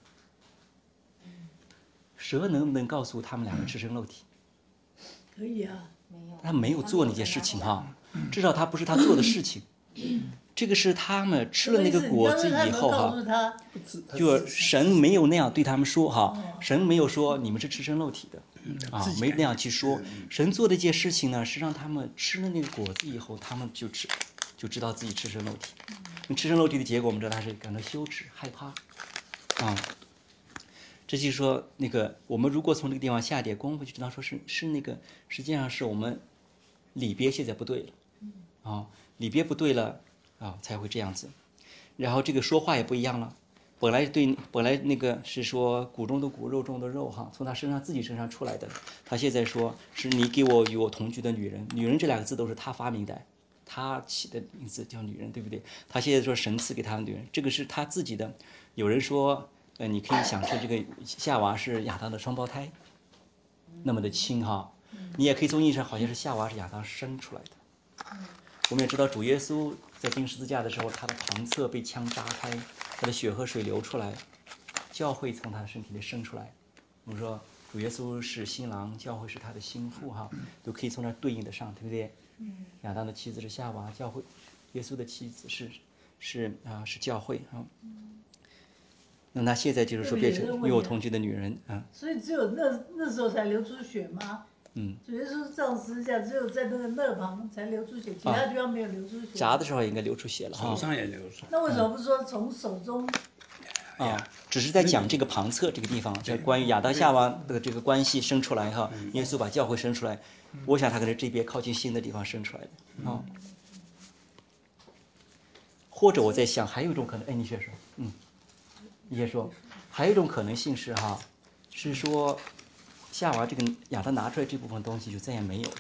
蛇能不能告诉他们两个赤身露体？ 可以啊， 他没有做那件事情哈，至少他不是他做的事情。这个是他们吃了那个果子以后哈，就神没有那样对他们说哈，神没有说你们是赤身露体的， 啊，没那样去说。神做的一件事情呢，是让他们吃了那个果子以后，他们就知就知道自己赤身露体。那赤身露体的结果，我们知道他是感到羞耻、害怕啊。这就是说，那个我们如果从这个地方下点功夫，就知道说是是那个，实际上是我们里边现在不对了啊，里边不对了啊，才会这样子。然后这个说话也不一样了。本来对，本来那个是说骨中的骨，肉中的肉哈，从他身上自己身上出来的。他现在说是你给我与我同居的女人，女人这两个字都是他发明的，他起的名字叫女人，对不对？他现在说神赐给他的女人，这个是他自己的。有人说，呃，你可以想成这个夏娃是亚当的双胞胎，那么的亲哈。你也可以从意义上好像是夏娃是亚当生出来的。我们也知道主耶稣在钉十字架的时候，他的旁侧被枪扎开，他的血和水流出来，教会从他的身体里生出来。我们说主耶稣是新郎，教会是他的心腹哈，都可以从那对应得上，对不对？亚当的妻子是夏娃，教会耶稣的妻子是是啊是教会啊。那他现在就是说变成与我同居的女人啊。 所以只有那那时候才流出血吗？ 嗯， 主耶稣上十字架，只有在那个肋旁才流出血，其他地方没有流出血。 扎的时候应该流出血了哈。 手上也流出。 那为什么不说从手中？ 啊，只是在讲这个旁侧这个地方，这关于亚当夏娃的这个关系生出来哈，耶稣把教会生出来，我想他可能这边靠近心的地方生出来的啊。或者我在想，还有一种可能，哎，你先说，嗯，你先说，还有一种可能性是哈，是说夏娃这个亚当拿出来这部分东西就再也没有了，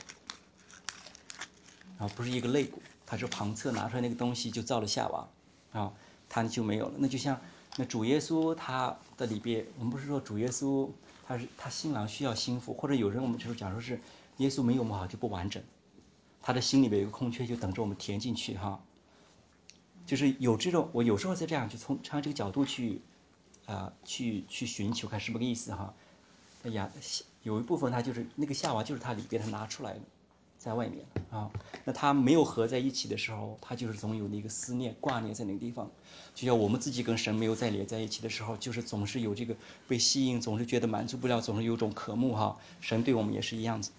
啊，不是一个肋骨，它是旁侧拿出来那个东西就造了夏娃，啊，它就没有了。那就像那主耶稣他的里边，我们不是说主耶稣他是他新郎需要心腹，或者有人我们就是假如是耶稣没有我们好就不完整，他的心里边有个空缺，就等着我们填进去哈。就是有这种，我有时候在这样去从从这个角度去，啊、呃，去去寻求看什么个意思哈。哎呀，有一部分他就是那个夏娃，就是他里边他拿出来的，在外面啊。那他没有合在一起的时候，他就是总有那个思念挂念在那个地方。就像我们自己跟神没有再连在一起的时候，就是总是有这个被吸引，总是觉得满足不了，总是有种渴慕哈。神对我们也是一样子。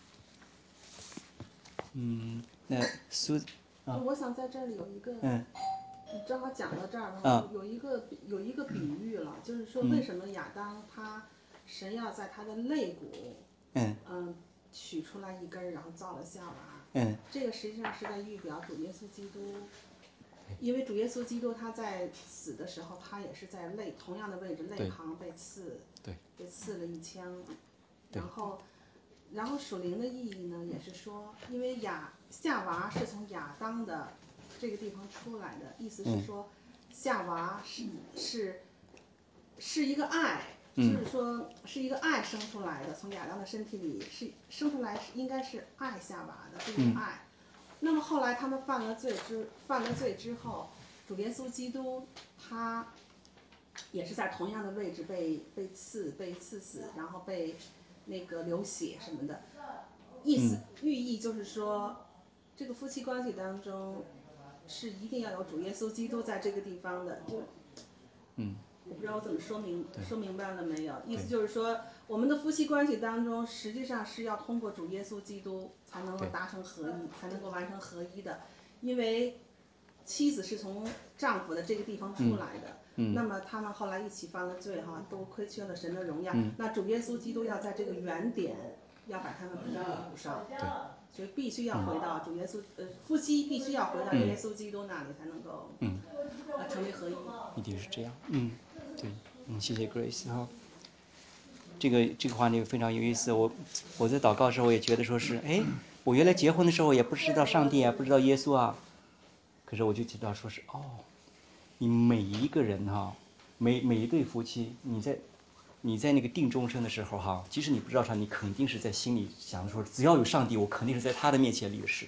嗯，那苏。 啊、我想在这里有一个， 嗯， 正好讲到这儿啊， 有一个有一个比喻了，就是说为什么亚当他神要在他的肋骨， 嗯嗯，取出来一根，然后造了夏娃， 嗯， 这个实际上是在预表主耶稣基督，因为主耶稣基督他在死的时候，他也是在肋同样的位置肋旁被刺， 对， 被刺了一枪，然后。然后属灵的意义呢，也是说，因为亚夏娃是从亚当的这个地方出来的，意思是说，夏娃是是是一个爱，就是说是一个爱生出来的，从亚当的身体里是生出来，应该是爱夏娃的，是一个爱。那么后来他们犯了罪之犯了罪之后，主耶稣基督他也是在同样的位置被被刺被刺死，然后被。那个流血什么的，意思寓意就是说，这个夫妻关系当中是一定要有主耶稣基督在这个地方的。就， 嗯， 我不知道我怎么说明说明白了没有？意思就是说，我们的夫妻关系当中，实际上是要通过主耶稣基督才能够达成合一，才能够完成合一的，因为妻子是从丈夫的这个地方出来的。 嗯， 那么他们后来一起犯了罪哈，都亏缺了神的荣耀。嗯、那主耶稣基督要在这个原点，要把他们补上。 对， 所以必须要回到主耶稣，呃，夫妻必须要回到耶稣基督那里，才能够，嗯，呃，成为合一。 一定是这样，嗯，对，嗯，谢谢 Grace 哈。这个这个话题非常有意思，我我在祷告的时候，我也觉得说是，哎，我原来结婚的时候也不知道上帝啊，不知道耶稣啊，可是我就知道说是哦。你每一个人哈，每每一对夫妻，你在你在那个定终身的时候哈，即使你不知道上，你肯定是在心里想说，只要有上帝，我肯定是在他的面前立的誓，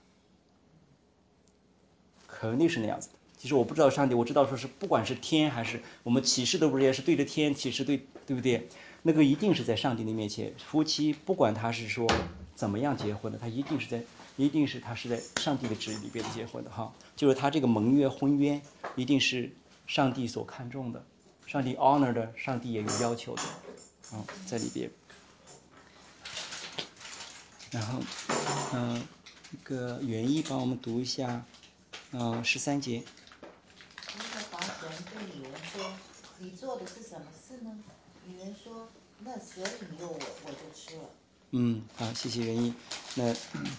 肯定是那样子的。其实我不知道上帝，我知道说是不管是天还是我们起誓的不是也是对着天起誓，对对不对？那个一定是在上帝的面前，夫妻不管他是说怎么样结婚的，他一定是在。一定是他是在上帝的旨意里边结婚的哈，就是他这个盟约婚约一定是上帝所看重的，上帝 honor 的，上帝也有要求的，啊、嗯，在里边。 然后，嗯、呃，那个原意帮我们读一下，呃，十三节。 耶和华神对女人说：“你做的是什么事呢？”女人说：“那蛇引诱我，我就吃了。” 嗯，好，谢谢原意。那。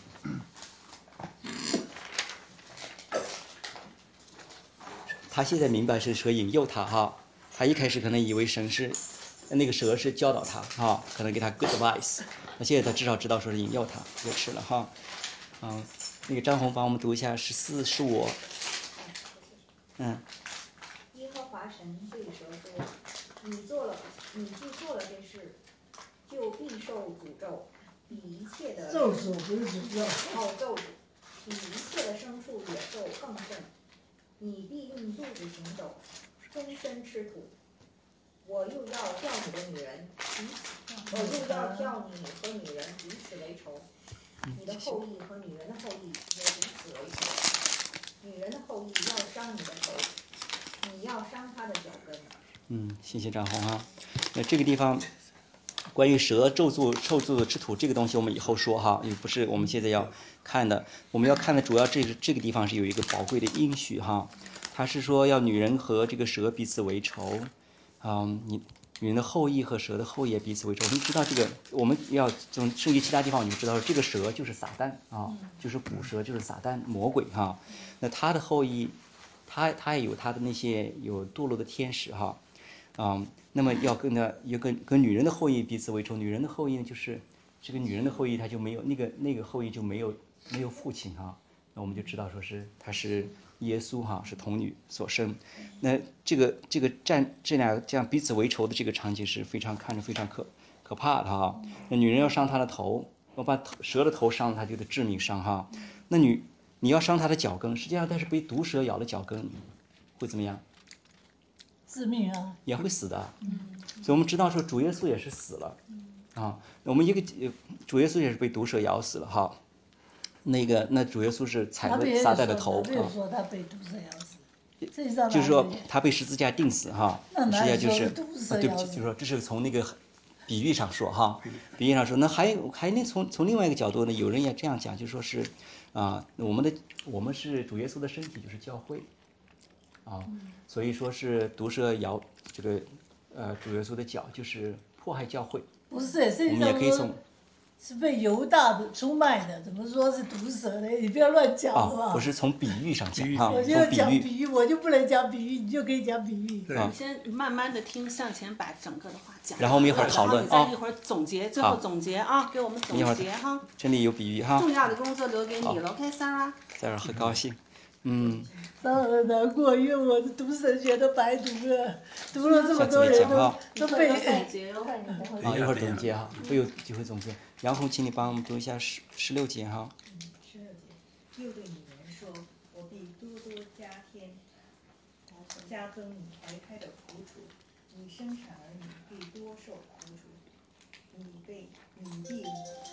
他现在明白是蛇引诱他哈，他一开始可能以为神是那个蛇是教导他哈，可能给他 good advice， 那现在他至少知道说是引诱他，就吃了哈。嗯，那个张红帮我们读一下十四十五。嗯。 耶和华神对蛇说：“你做了，你既做了这事，就必受诅咒，比一切的咒诅不是诅咒， 哦咒诅，比一切的牲畜野兽更甚。你必用肚子行走，终身吃土。我又要叫你的女人彼此，我又要叫你和女人彼此为仇，你的后裔和女人的后裔也彼此为仇。女人的后裔要伤你的头，你要伤她的脚跟。” 嗯，谢谢张红啊。那这个地方关于蛇咒诅咒诅之土这个东西，我们以后说哈，也不是我们现在要看的。我们要看的主要这这个地方是有一个宝贵的应许哈。他是说要女人和这个蛇彼此为仇，嗯，你女人的后裔和蛇的后裔彼此为仇。我们知道这个，我们要从圣经其他地方我们就知道，这个蛇就是撒旦啊，就是古蛇，就是撒旦魔鬼哈。那他的后裔，他他也有他的那些有堕落的天使哈，嗯，那么要跟他要跟跟女人的后裔彼此为仇。女人的后裔呢，就是这个女人的后裔，她就没有那个那个后裔就没有没有父亲哈。那我们就知道说是他是耶稣哈，是童女所生。那这个这个战这俩这样彼此为仇的这个场景是非常看着非常可可怕的哈。那女人要伤他的头，我把蛇的头伤了，他就得致命伤哈。那女你要伤他的脚跟，实际上但是被毒蛇咬了脚跟，会怎么样？ 致命啊！ 也会死的。嗯，所以我们知道说主耶稣也是死了。啊，我们一个主耶稣也是被毒蛇咬死了哈。那个，那主耶稣是踩了撒旦的头啊。说他被毒蛇咬死， 就是说他被十字架钉死哈。实际上就是啊， 对不起，就是说这是从那个比喻上说哈，比喻上说，那还还能从从另外一个角度呢，有人也这样讲，就说是啊，我们的我们是主耶稣的身体，就是教会啊，所以说是毒蛇咬这个呃主耶稣的脚，就是迫害教会。 不是， 我们也可以从。 是被犹大的出卖的，怎么说是毒蛇呢？你不要乱讲好不好？ 我是从比喻上讲哈， 我就讲比喻，我就不能讲比喻，你就可以讲比喻。 你先慢慢的听，向前把整个的话讲。 然后我们一会儿讨论啊。再一会儿总结，最后总结啊，给我们总结哈。 这里有比喻哈。 重要的工作留给你了 ，OK， Sarah。 Sarah 很高兴，嗯。 Sarah 很难过，因为我的读神学都白读了，读了这么多人都都被。 总结哦。 啊，一会儿总结哈，会有机会总结。杨红，请你帮我们读一下十十六节哈。 嗯，十六节，又对女人说：“我必多多加添，加增你怀胎的苦楚，你生产儿女必多受苦楚，你被你必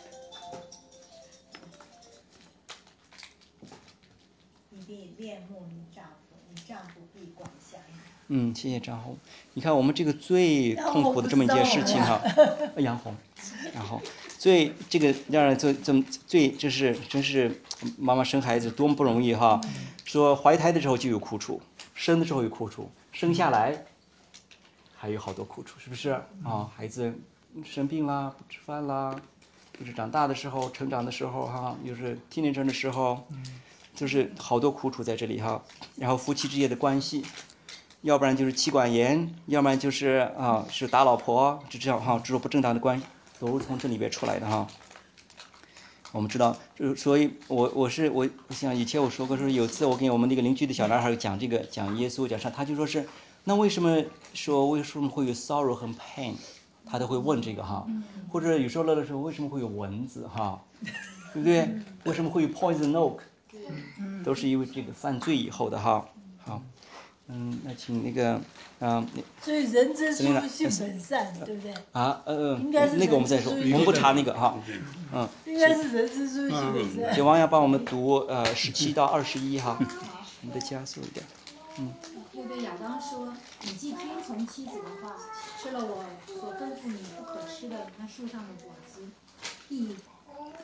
你必恋慕你丈夫，你丈夫必管辖你。” 嗯，谢谢张红。你看我们这个最痛苦的这么一件事情哈，杨红，然后最这个让人最这么最这是真是妈妈生孩子多么不容易哈。说怀胎的时候就有苦楚，生的时候有苦楚，生下来还有好多苦楚，是不是啊？孩子生病啦，不吃饭啦，就是长大的时候，成长的时候哈，又是青年人的时候，就是好多苦楚在这里哈。然后夫妻之间的关系。要不然就是妻管严，要不然就是啊是打老婆，就这样哈，这种不正当的关系都是从这里边出来的哈。我们知道，就所以我我是我我想以前我说过，说有次我给我们那个邻居的小男孩讲这个讲耶稣讲上，他就说是那为什么说为什么会有 sorrow 和 pain， 他都会问这个哈，或者有时候乐的时候为什么会有蚊子哈，对不对？为什么会有 poison oak， 都是因为这个犯罪以后的哈。好。嗯，那请那个，啊， 所以人之初性本善，对不对？ 啊，呃， 应该是那个我们再说，我们不查那个哈，嗯。 应该是人之初性本善。 请王阳帮我们读呃十七到二十一哈，我们再加速一点，嗯。 又对亚当说：“你既听从妻子的话，吃了我所吩咐你不可吃的那树上的果子，必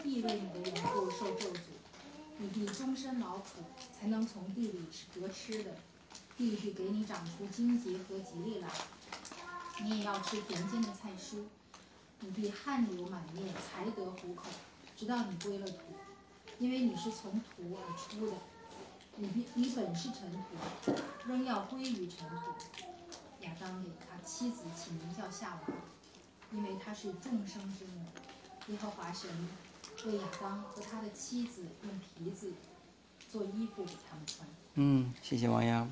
地为你的缘故受咒诅，你必终身劳苦，才能从地里得吃的。地必给你长出荆棘和吉利来，你也要吃田间的菜蔬。你必汗流满面，才得糊口，直到你归了土，因为你是从土而出的。你必你本是尘土，仍要归于尘土。亚当给他妻子起名叫夏娃，因为她是众生之母。耶和华神为亚当和他的妻子用皮子做衣服给他们穿。 嗯，谢谢王阳。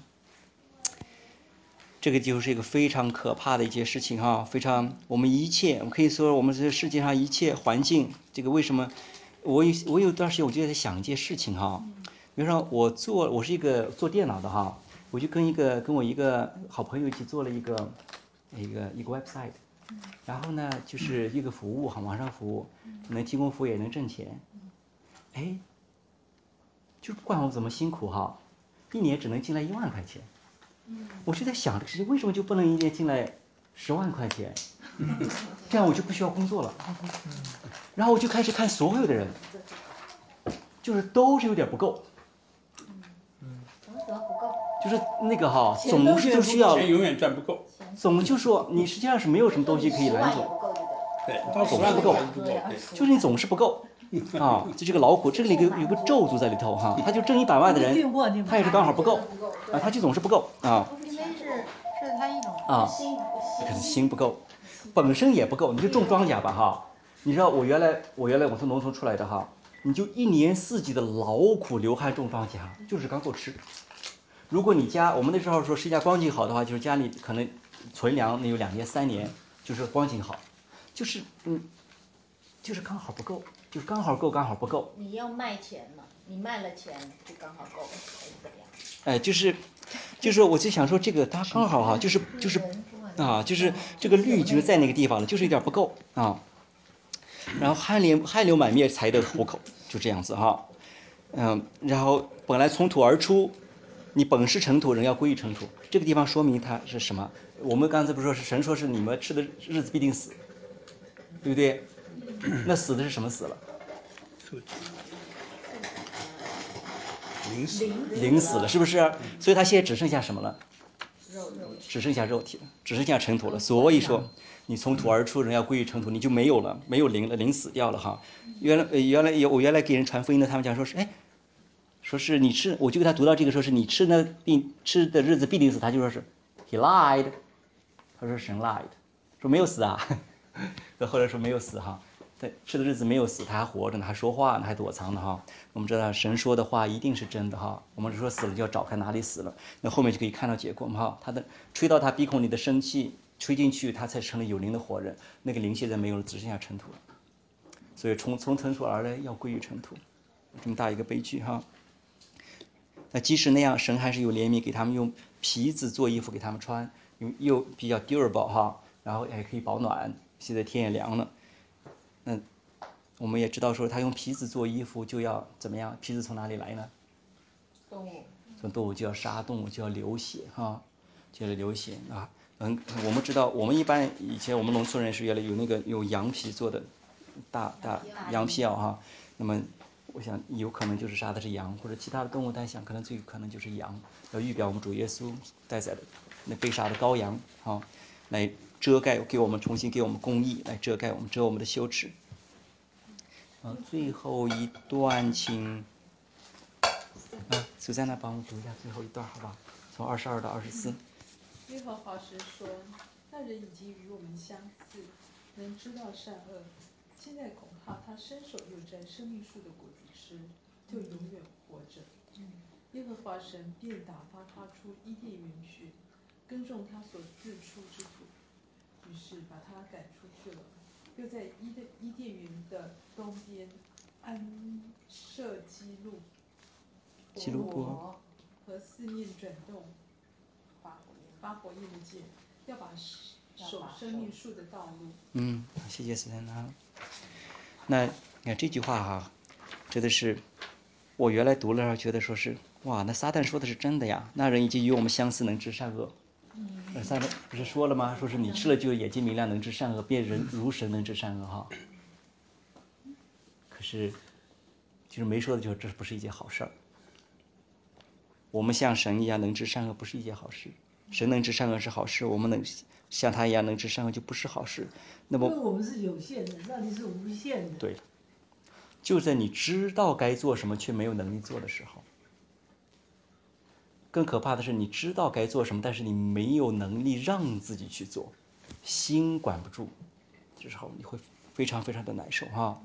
这个就是一个非常可怕的一件事情哈，非常我们一切，我们可以说我们这世界上一切环境，这个为什么？我有我有段时间我就在想一件事情哈，比如说我做我是一个做电脑的哈，我就跟一个跟我一个好朋友一起做了一个一个一个 website， 然后呢就是一个服务哈，网上服务，能提供服务也能挣钱，哎，就不管我怎么辛苦哈，一年只能进来一万块钱。我就在想这个事情，为什么就不能一年进来十万块钱？这样我就不需要工作了。然后我就开始看所有的人，就是都是有点不够。 怎么怎么不够？ 就是那个哈，总是就需要， 钱永远赚不够。 总就说你实际上是没有什么东西可以拦阻。 对， 总是不够，就是你总是不够。啊，就这个劳苦，这里有个有个咒诅在里头哈，他就挣一百万的人，他也是刚好不够啊，他就总是不够啊。 因为是是他一种啊， 心可能心不够，本身也不够。你就种庄稼吧哈，你知道我原来我原来我从农村出来的哈，你就一年四季的劳苦流汗种庄稼，就是刚够吃。如果你家我们那时候说谁家光景好的话，就是家里可能存粮能有两年三年，就是光景好，就是嗯，就是刚好不够。就是刚好够，刚好不够。 你要卖钱嘛，你卖了钱就刚好够，还是怎样？ 哎，就是，就是我就想说这个它刚好哈、啊，就是就是啊，就是这个率就是在那个地方了，就是有点不够啊。然后汗流汗流满面才得糊口，就这样子哈、啊。嗯，然后本来从土而出，你本是尘土，人要归于尘土。这个地方说明它是什么？我们刚才不是说是神说是你们吃的日子必定死，对不对？那死的是什么死了？ 灵死， 灵死了，是不是？所以他现在只剩下什么了？ 肉体， 只剩下肉体了，只剩下尘土了。所以说，你从土而出，人要归于尘土，你就没有了，没有灵了，灵死掉了哈。原来原来有我原来给人传福音的，他们讲说是哎，说是你吃，我就给他读到这个，说是你吃那必吃的日子必定死，他就说是 he lied， 他说神 lied， 说没有死啊，后来说没有死哈。对，吃的日子没有死，他还活着呢，还说话呢，还躲藏呢哈。我们知道神说的话一定是真的哈。我们说死了就要找看哪里死了，那后面就可以看到结果嘛哈。他的吹到他鼻孔里的生气吹进去，他才成了有灵的活人。那个灵现在没有了，只剩下尘土了。所以从从尘土而来，要归于尘土，这么大一个悲剧哈。那即使那样，神还是有怜悯，给他们用皮子做衣服给他们穿，又又比较 durable 哈，然后也可以保暖。现在天也凉了。那我们也知道说他用皮子做衣服就要怎么样？皮子从哪里来呢？ 动物。 从动物就要杀动物，就要流血哈，就要流血啊。嗯，我们知道，我们一般以前我们农村人是原来有那个用羊皮做的大大羊皮袄哈。那么我想有可能就是杀的是羊或者其他的动物，但想可能最可能就是羊，要预表我们主耶稣带在的那被杀的羔羊哈，来遮盖给我们重新给我们公义，来遮盖我们遮我们的羞耻。啊，最后一段请啊，苏珊娜帮我读一下最后一段好吧？从二十二到二十四。 耶和华神说：“那人已经与我们相似，能知道善恶。现在恐怕他伸手又摘生命树的果子吃，就永远活着。”耶和华神便打发他出伊甸园去，耕种他所自出之土。于是把他赶出去了，又在伊甸伊甸园的东边安设基路基路伯和四面转动发火焰的箭，要把守生命树的道路。 嗯，谢谢斯坦娜。那你看这句话哈，真的是我原来读了觉得说是哇，那撒旦说的是真的呀，那人已经与我们相似，能知善恶。嗯，撒旦不是说了吗？说是你吃了就眼睛明亮，能知善恶，变人如神能知善恶哈。可可是，就是没说的就是这不是一件好事儿。我们像神一样能知善恶不是一件好事，神能知善恶是好事，我们能像他一样能知善恶就不是好事。那么因为我们是有限的，上帝是无限的。 对，就在你知道该做什么却没有能力做的时候。更可怕的是，你知道该做什么，但是你没有能力让自己去做，心管不住，这时候你会非常非常的难受哈。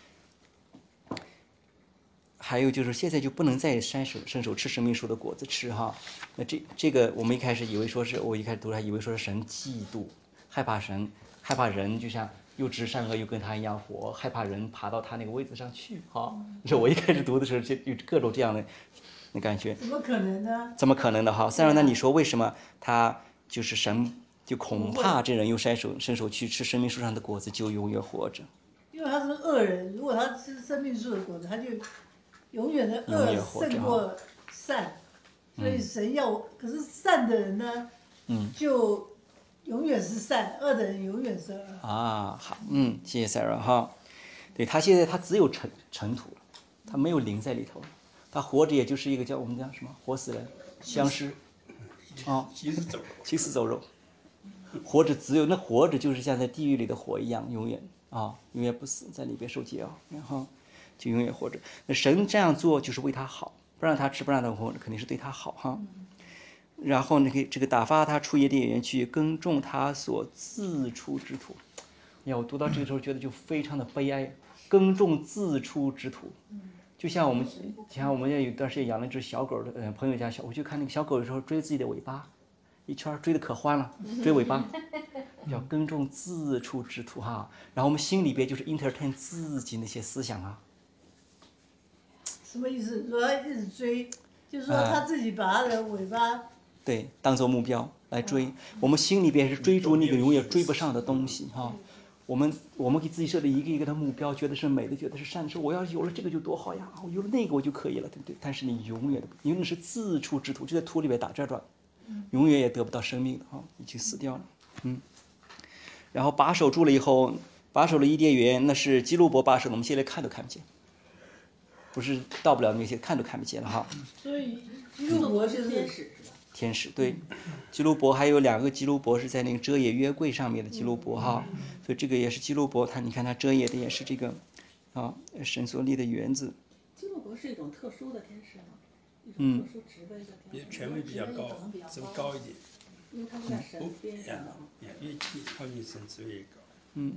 还有就是现在就不能再伸手伸手吃生命树的果子吃哈。那这这个我们一开始以为说是我一开始读还以为说是神嫉妒，害怕神，害怕人就像又知善恶又跟他一样活，害怕人爬到他那个位子上去哈。这我一开始读的时候就有各种这样的。那感觉怎么可能呢？ 怎么可能的哈？塞尔，那你说为什么他就是神就恐怕这人又伸手伸手去吃生命树上的果子就永远活着？ 因为他是恶人，如果他吃生命树的果子，他就永远的恶胜过善，所以神要、嗯、可是善的人呢， 嗯， 就永远是善，恶的人永远是恶。 啊，好，嗯，谢谢塞尔哈。对他现在他只有尘尘土，他没有灵在里头。他活着也就是一个叫我们叫什么活死人，僵尸，啊， 行尸走肉， 行尸走肉，活着只有那活着就是像在地狱里的火一样，永远啊，永远不死，在里边受煎熬，然后就永远活着。那神这样做就是为他好，不让他吃，不让他活，肯定是对他好哈。然后那个这个打发他出伊甸园去耕种他所自出之土。呀，我读到这个时候觉得就非常的悲哀，耕种自出之土。就像我们，像我们也有段时间养了一只小狗的，呃，朋友家小，我去看那个小狗的时候追自己的尾巴，一圈追得可欢了，追尾巴，叫耕种自出之土哈。然后我们心里边就是 entertain 自己那些思想啊。 什么意思？说他一直追，就是说他自己把他的尾巴、啊、 对当做目标来追，啊、我们心里边是追逐那个永远追不上的东西哈。我们我们给自己设立一个一个的目标，觉得是美的，觉得是善的，说我要有了这个就多好呀，我有了那个我就可以了，对不对？但是你永远的，因为那是自出之土，就在土里面打转转，永远也得不到生命的哈，已经死掉了。嗯。然后把守住了以后，把守了伊甸园，那是基路伯把守的，我们现在看都看不见，不是到不了那些，看都看不见了哈。 所以基路伯是天使是吧？ 天使对，基路伯还有两个基路伯是在那个遮掩约柜上面的基路伯哈，所以这个也是基路伯，他你看他遮掩的也是这个啊神所立的园子。 基路伯是一种特殊的天使吗？ 嗯， 一种特殊职位的天使， 权威比较高，职位高一点。 因为他是在神边上的。 越靠近神职位越高。 嗯。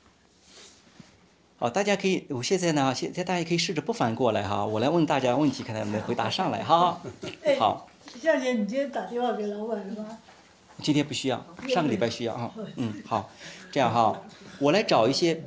好，大家可以，我现在呢，现在大家可以试着不反过来哈，我来问大家问题，看看能不能回答上来哈。好。 向姐，你今天打电话给老板了吗？ 今天不需要，上个礼拜需要啊。嗯，好，这样哈，我来找一些，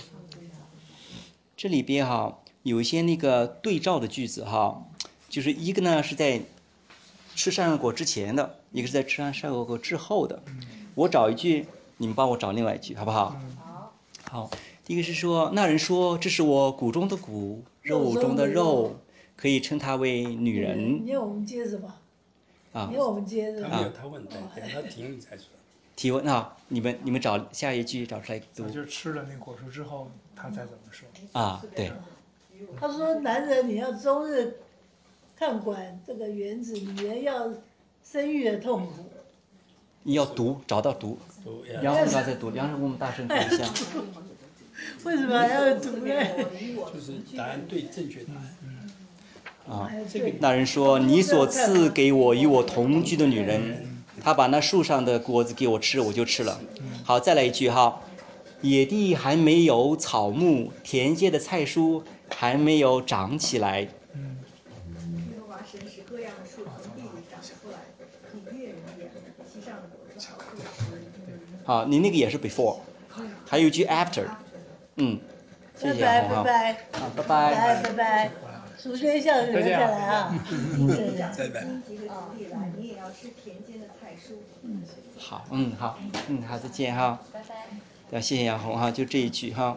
这里边哈有一些那个对照的句子哈，就是一个呢是在吃善恶果之前的，一个是在吃完善恶果之后的。我找一句，你们帮我找另外一句，好不好？好。好，第一个是说，那人说这是我骨中的骨，肉中的肉，可以称她为女人。 你要我们接什么？ 啊， 你要我们接着。 他没有他问，等他停你才说。 提问啊，你们你们找下一句找出来读。 就是吃了那果树之后，他才怎么说？ 啊，对。 他说：“男人你要终日看管这个园子，女人要生育的痛苦。” 你要读，找到读。杨红刚才读，杨红给我们大声读一下。 为什么还要读呢？ 就是答案对，正确答案。 啊，那人说：“你所赐给我与我同居的女人，她把那树上的果子给我吃，我就吃了。”好，再来一句哈，野地还没有草木，田间的菜蔬还没有长起来。 耶和华神使各样的树从地里长出来，以悦人眼，其上的果子好可吃。 好，你那个也是 before， 还有一句 after， 嗯，谢谢杨红哈， 拜拜， 好，拜拜， 拜拜。首先向人再来啊！ 你长出荆棘和竹叶来，你也要吃田间的菜蔬。 嗯， 好，嗯，好，嗯，好，再见哈，拜拜。对，谢谢杨红哈，就这一句哈。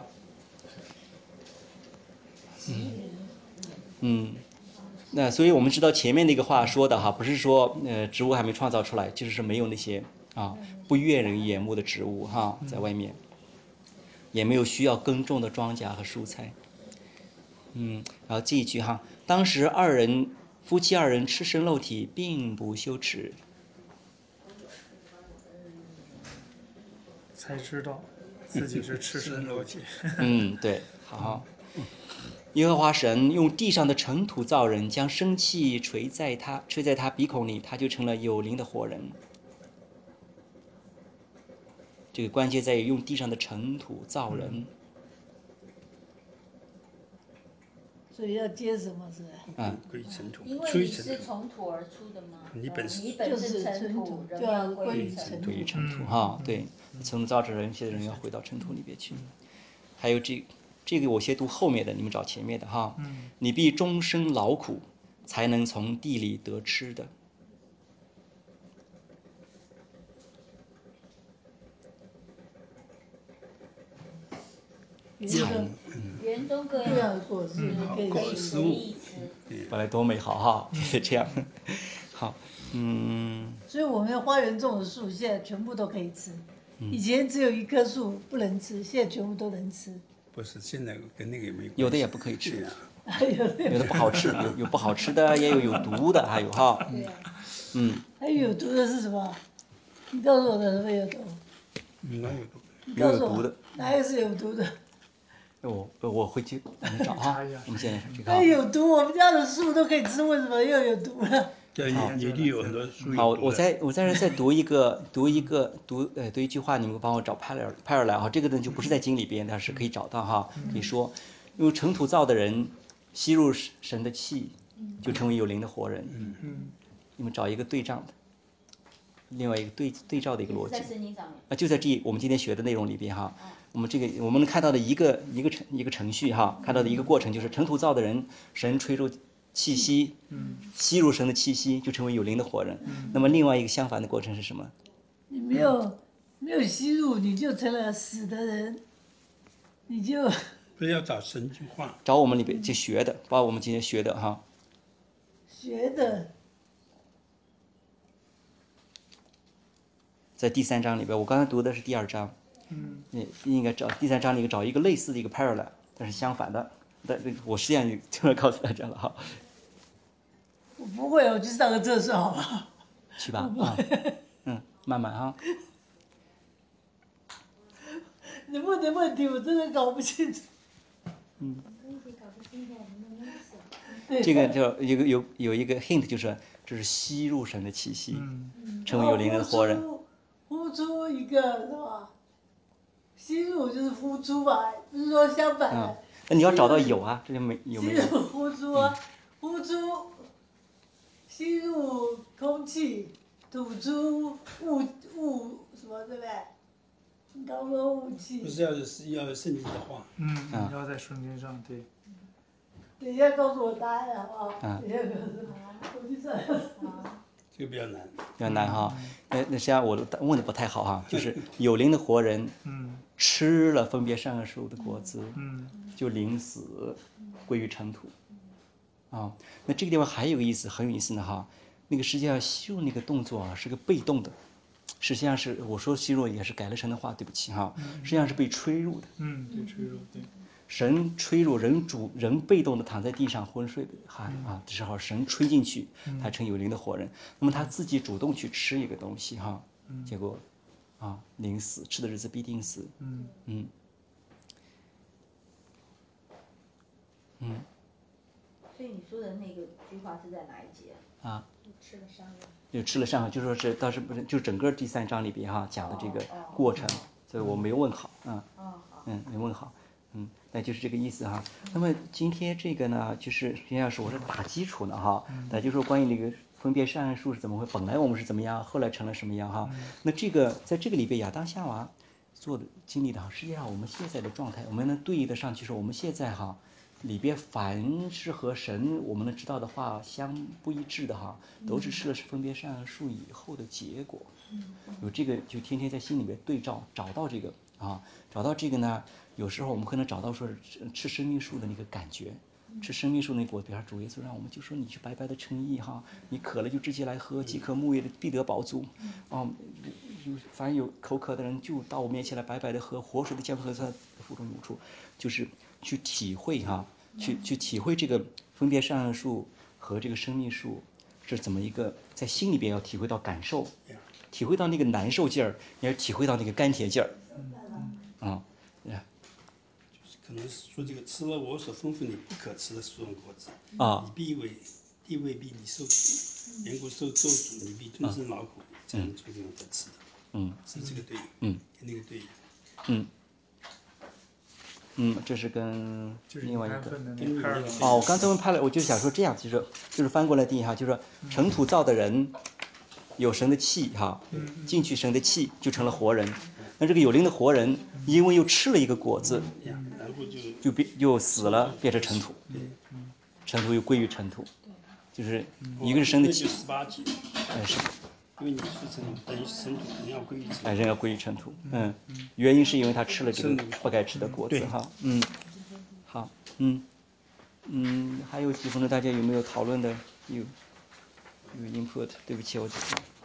嗯，嗯，那所以我们知道前面那个话说的哈，不是说呃植物还没创造出来，就是说没有那些啊不悦人眼目的植物哈在外面，也没有需要耕种的庄稼和蔬菜。 嗯，然后这一句哈，当时二人夫妻二人赤身露体，并不羞耻。 才知道自己是赤身裸体。 嗯，对，好。耶和华神用地上的尘土造人，将生气吹在他吹在他鼻孔里，他就成了有灵的活人。这个关键在于用地上的尘土造人。嗯， 所以要接什么是吧？ 嗯， 归尘土， 因为你是从土而出的嘛， 你本是你本是尘土，人要归于尘土。 归于尘土哈，对，从造之人，现在人要回到尘土里边去。还有这这个我先读后面的，你们找前面的哈。 嗯， 你必终生劳苦，才能从地里得吃的。 才园中各样果子可以随意吃， 本来多美好哈，就是这样。好，嗯。 所以我们花园种的树，现在全部都可以吃。 嗯、 以前只有一棵树不能吃，现在全部都能吃。 不是，现在跟那个没关系。 有的也不可以吃， 有的不好吃，有有不好吃的，也有有毒的，还有哈。 对呀、 啊。嗯。 还有有毒的是什么？你告诉我的什么有毒？ 哪有毒？ 你告诉有毒的。 哪个是有毒的？ 我我回去我们找哈。我们现在这个。 那有毒，我们家的树都可以吃，为什么又有毒了？ 对，你你有很多树有毒。 好，我再我在这再读一个读一个读呃读一句话，你们帮我找派尔派尔来哈，这个呢就不是在经里边，但是可以找到哈，可以说用尘土造的人吸入神的气，就成为有灵的活人。 嗯嗯， 你们找一个对仗的，另外一个对对照的一个逻辑。 在圣经上面啊，就在这我们今天学的内容里边哈，我们这个我们能看到的一个一个程一个程序哈，看到的一个过程就是尘土造的人，神吹入气息， 嗯， 吸入神的气息，就成为有灵的活人。 嗯， 那么另外一个相反的过程是什么？ 你没有没有吸入，你就成了死的人，你就不是要找神句话， 找我们里边就学的，包括我们今天学的哈。 学的。 在第三章里边，我刚才读的是第二章， 嗯， 你应该找第三章里找一个类似的一个 parallel， 但是相反的，但我实际上就要告诉大家了哈。 我不会，我去上个厕所好不好？ 去吧啊，嗯，慢慢哈。 你问的问题我真的搞不清楚。 嗯。 对。 这个就有个有有一个 hint， 就是这是吸入神的气息， 嗯， 成为有灵的活人。 呼出一个是吧？吸入就是呼出吧，不是说相反的。 嗯，那你要找到有啊，这就没有没有？ 吸入呼出啊，呼出，吸入空气，吐出雾雾什么，对不对？你刚说雾气。 不是要是要圣经的话。 嗯，你要在圣经上对。 等一下告诉我答案好不好？ 嗯。 等一下告诉我，我去上。 这个比较难。 比较难哈，那那实际上我问的不太好哈，就是有灵的活人， 嗯， 吃了分别善恶树的果子， 嗯， 就临死，归于尘土。啊，那这个地方还有个意思，很有意思呢哈。那个实际上吸入那个动作啊是个被动的，实际上是我说吸入也是改了神的话，对不起哈，实际上是被吹入的。 嗯，被吹入，对。 神吹入人主人被动的躺在地上昏睡的哈啊的时候，神吹进去，他成有灵的活人。那么他自己主动去吃一个东西哈，结果啊临死，吃的日子必定死。 嗯嗯嗯。 所以你说的那个句话是在哪一节啊？ 吃了善恶。 就吃了善恶，就说是倒是不是就整个第三章里边哈讲的这个过程，所以我没问好啊。嗯，没问好。嗯，那就是这个意思哈。那么今天这个呢，就是实际上是我是打基础呢哈，那就说关于那个分别善恶树是怎么会，本来我们是怎么样，后来成了什么样哈。那这个在这个里边亚当夏娃做的经历的哈，实际上我们现在的状态，我们能对应得上，就是我们现在哈里边凡是和神我们能知道的话相不一致的哈，都是吃了是分别善恶树以后的结果。有这个就天天在心里面对照，找到这个啊，找到这个呢。有时候我们可能找到说是吃生命树的那个感觉，吃生命树那果，比方主耶稣让我们就说你是白白的称义哈，你渴了就直接来喝，饥渴沐浴的必得饱足，啊，凡有口渴的人就到我面前来白白的喝，活水的江河在腹中涌出，就是去体会哈去去体会这个分别善恶树和这个生命树是怎么一个在心里边要体会到感受，体会到那个难受劲儿，也要体会到那个甘甜劲儿。啊， 可能是说这个吃了我所吩咐你不可吃的树上果子， 啊， 你必为地位必你受缘故受咒诅，你必吞声劳苦，才能从这种得吃的。 嗯， 是这个对应， 嗯， 跟那个对应。 嗯。嗯，这是跟另外一个哦， 我刚才问派了，我就想说这样，其实就是翻过来定义哈，就是说尘土造的人有神的气哈，进去神的气就成了活人。那这个有灵的活人，因为又吃了一个果子， 然后就就变又死了，变成尘土，尘土又归于尘土，就是一个是神的气， 十八节， 哎是。 因为你是尘，等于是尘土，人要归于尘土。 哎，人要归于尘土。嗯，原因是因为他吃了这个不该吃的果子哈。嗯，好，嗯嗯，还有几分钟，大家有没有讨论的？有有 input？ 对不起，我。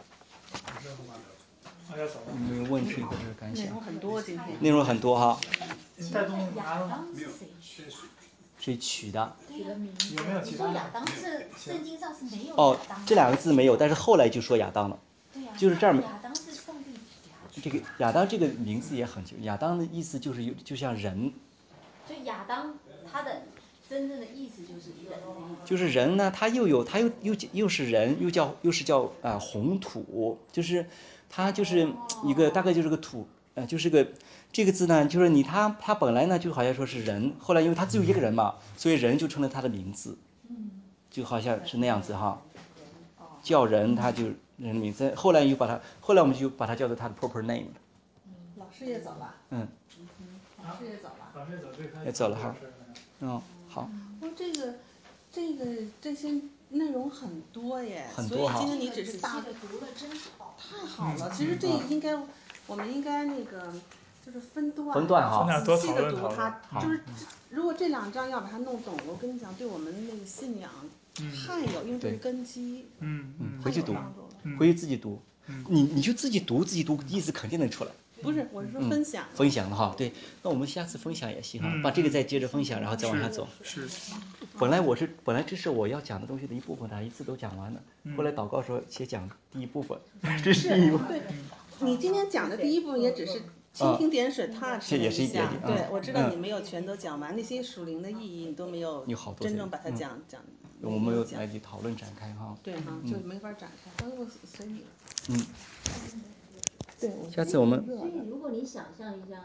有没有问题或者感想？ 内容很多，今天。 内容很多哈。 亚当是谁取的？ 谁取的？ 取的名字。 有没有其他？ 亚当是圣经上是没有哦，这两个字没有，但是后来就说亚当了。 对呀。 就是这儿。 亚当是上帝给他取的。 这个亚当这个名字也很久，亚当的意思就是有，就像人。 所以亚当他的真正的意思就是人的意思。 就是人呢，他又有他又又又是人，又叫又是叫啊、呃、红土，就是他就是一个大概就是个土，呃就是个这个字呢，就是你他他本来呢就好像说是人，后来因为他只有一个人嘛，所以人就成了他的名字，就好像是那样子哈，叫人他就人的名字，后来又把他后来我们就把他叫做他的 proper name。 老师也走了。 嗯。 老师也走了。 老师也走，对， 也走了哈。嗯，好。 哦，这个，这个这些内容很多耶， 很多哈。 所以今天你只是大的读了真好。 太好了，其实这应该，我们应该那个就是分段， 分段哈， 仔细的读它，就是如果这两章要把它弄懂，我跟你讲，对我们那个信仰太有，因为这是根基。 嗯嗯，回去读，回去自己读，你你就自己读，自己读意思肯定能出来。 不是，我是说分享。 分享的哈，对，那我们下次分享也行哈，把这个再接着分享，然后再往下走。 是。 本来我是本来这是我要讲的东西的一部分，它一次都讲完了。后来祷告说先讲第一部分，这是第一部分。 对，你今天讲的第一部分也只是蜻蜓点水 touch 也是一点点。 对，我知道你没有全都讲完，那些属灵的意义你都没有真正把它讲讲。 我没有来去讨论展开哈。 对哈，就没法展开，但是我随你了。 嗯。 对， 下次我们。 所以如果你想象一下。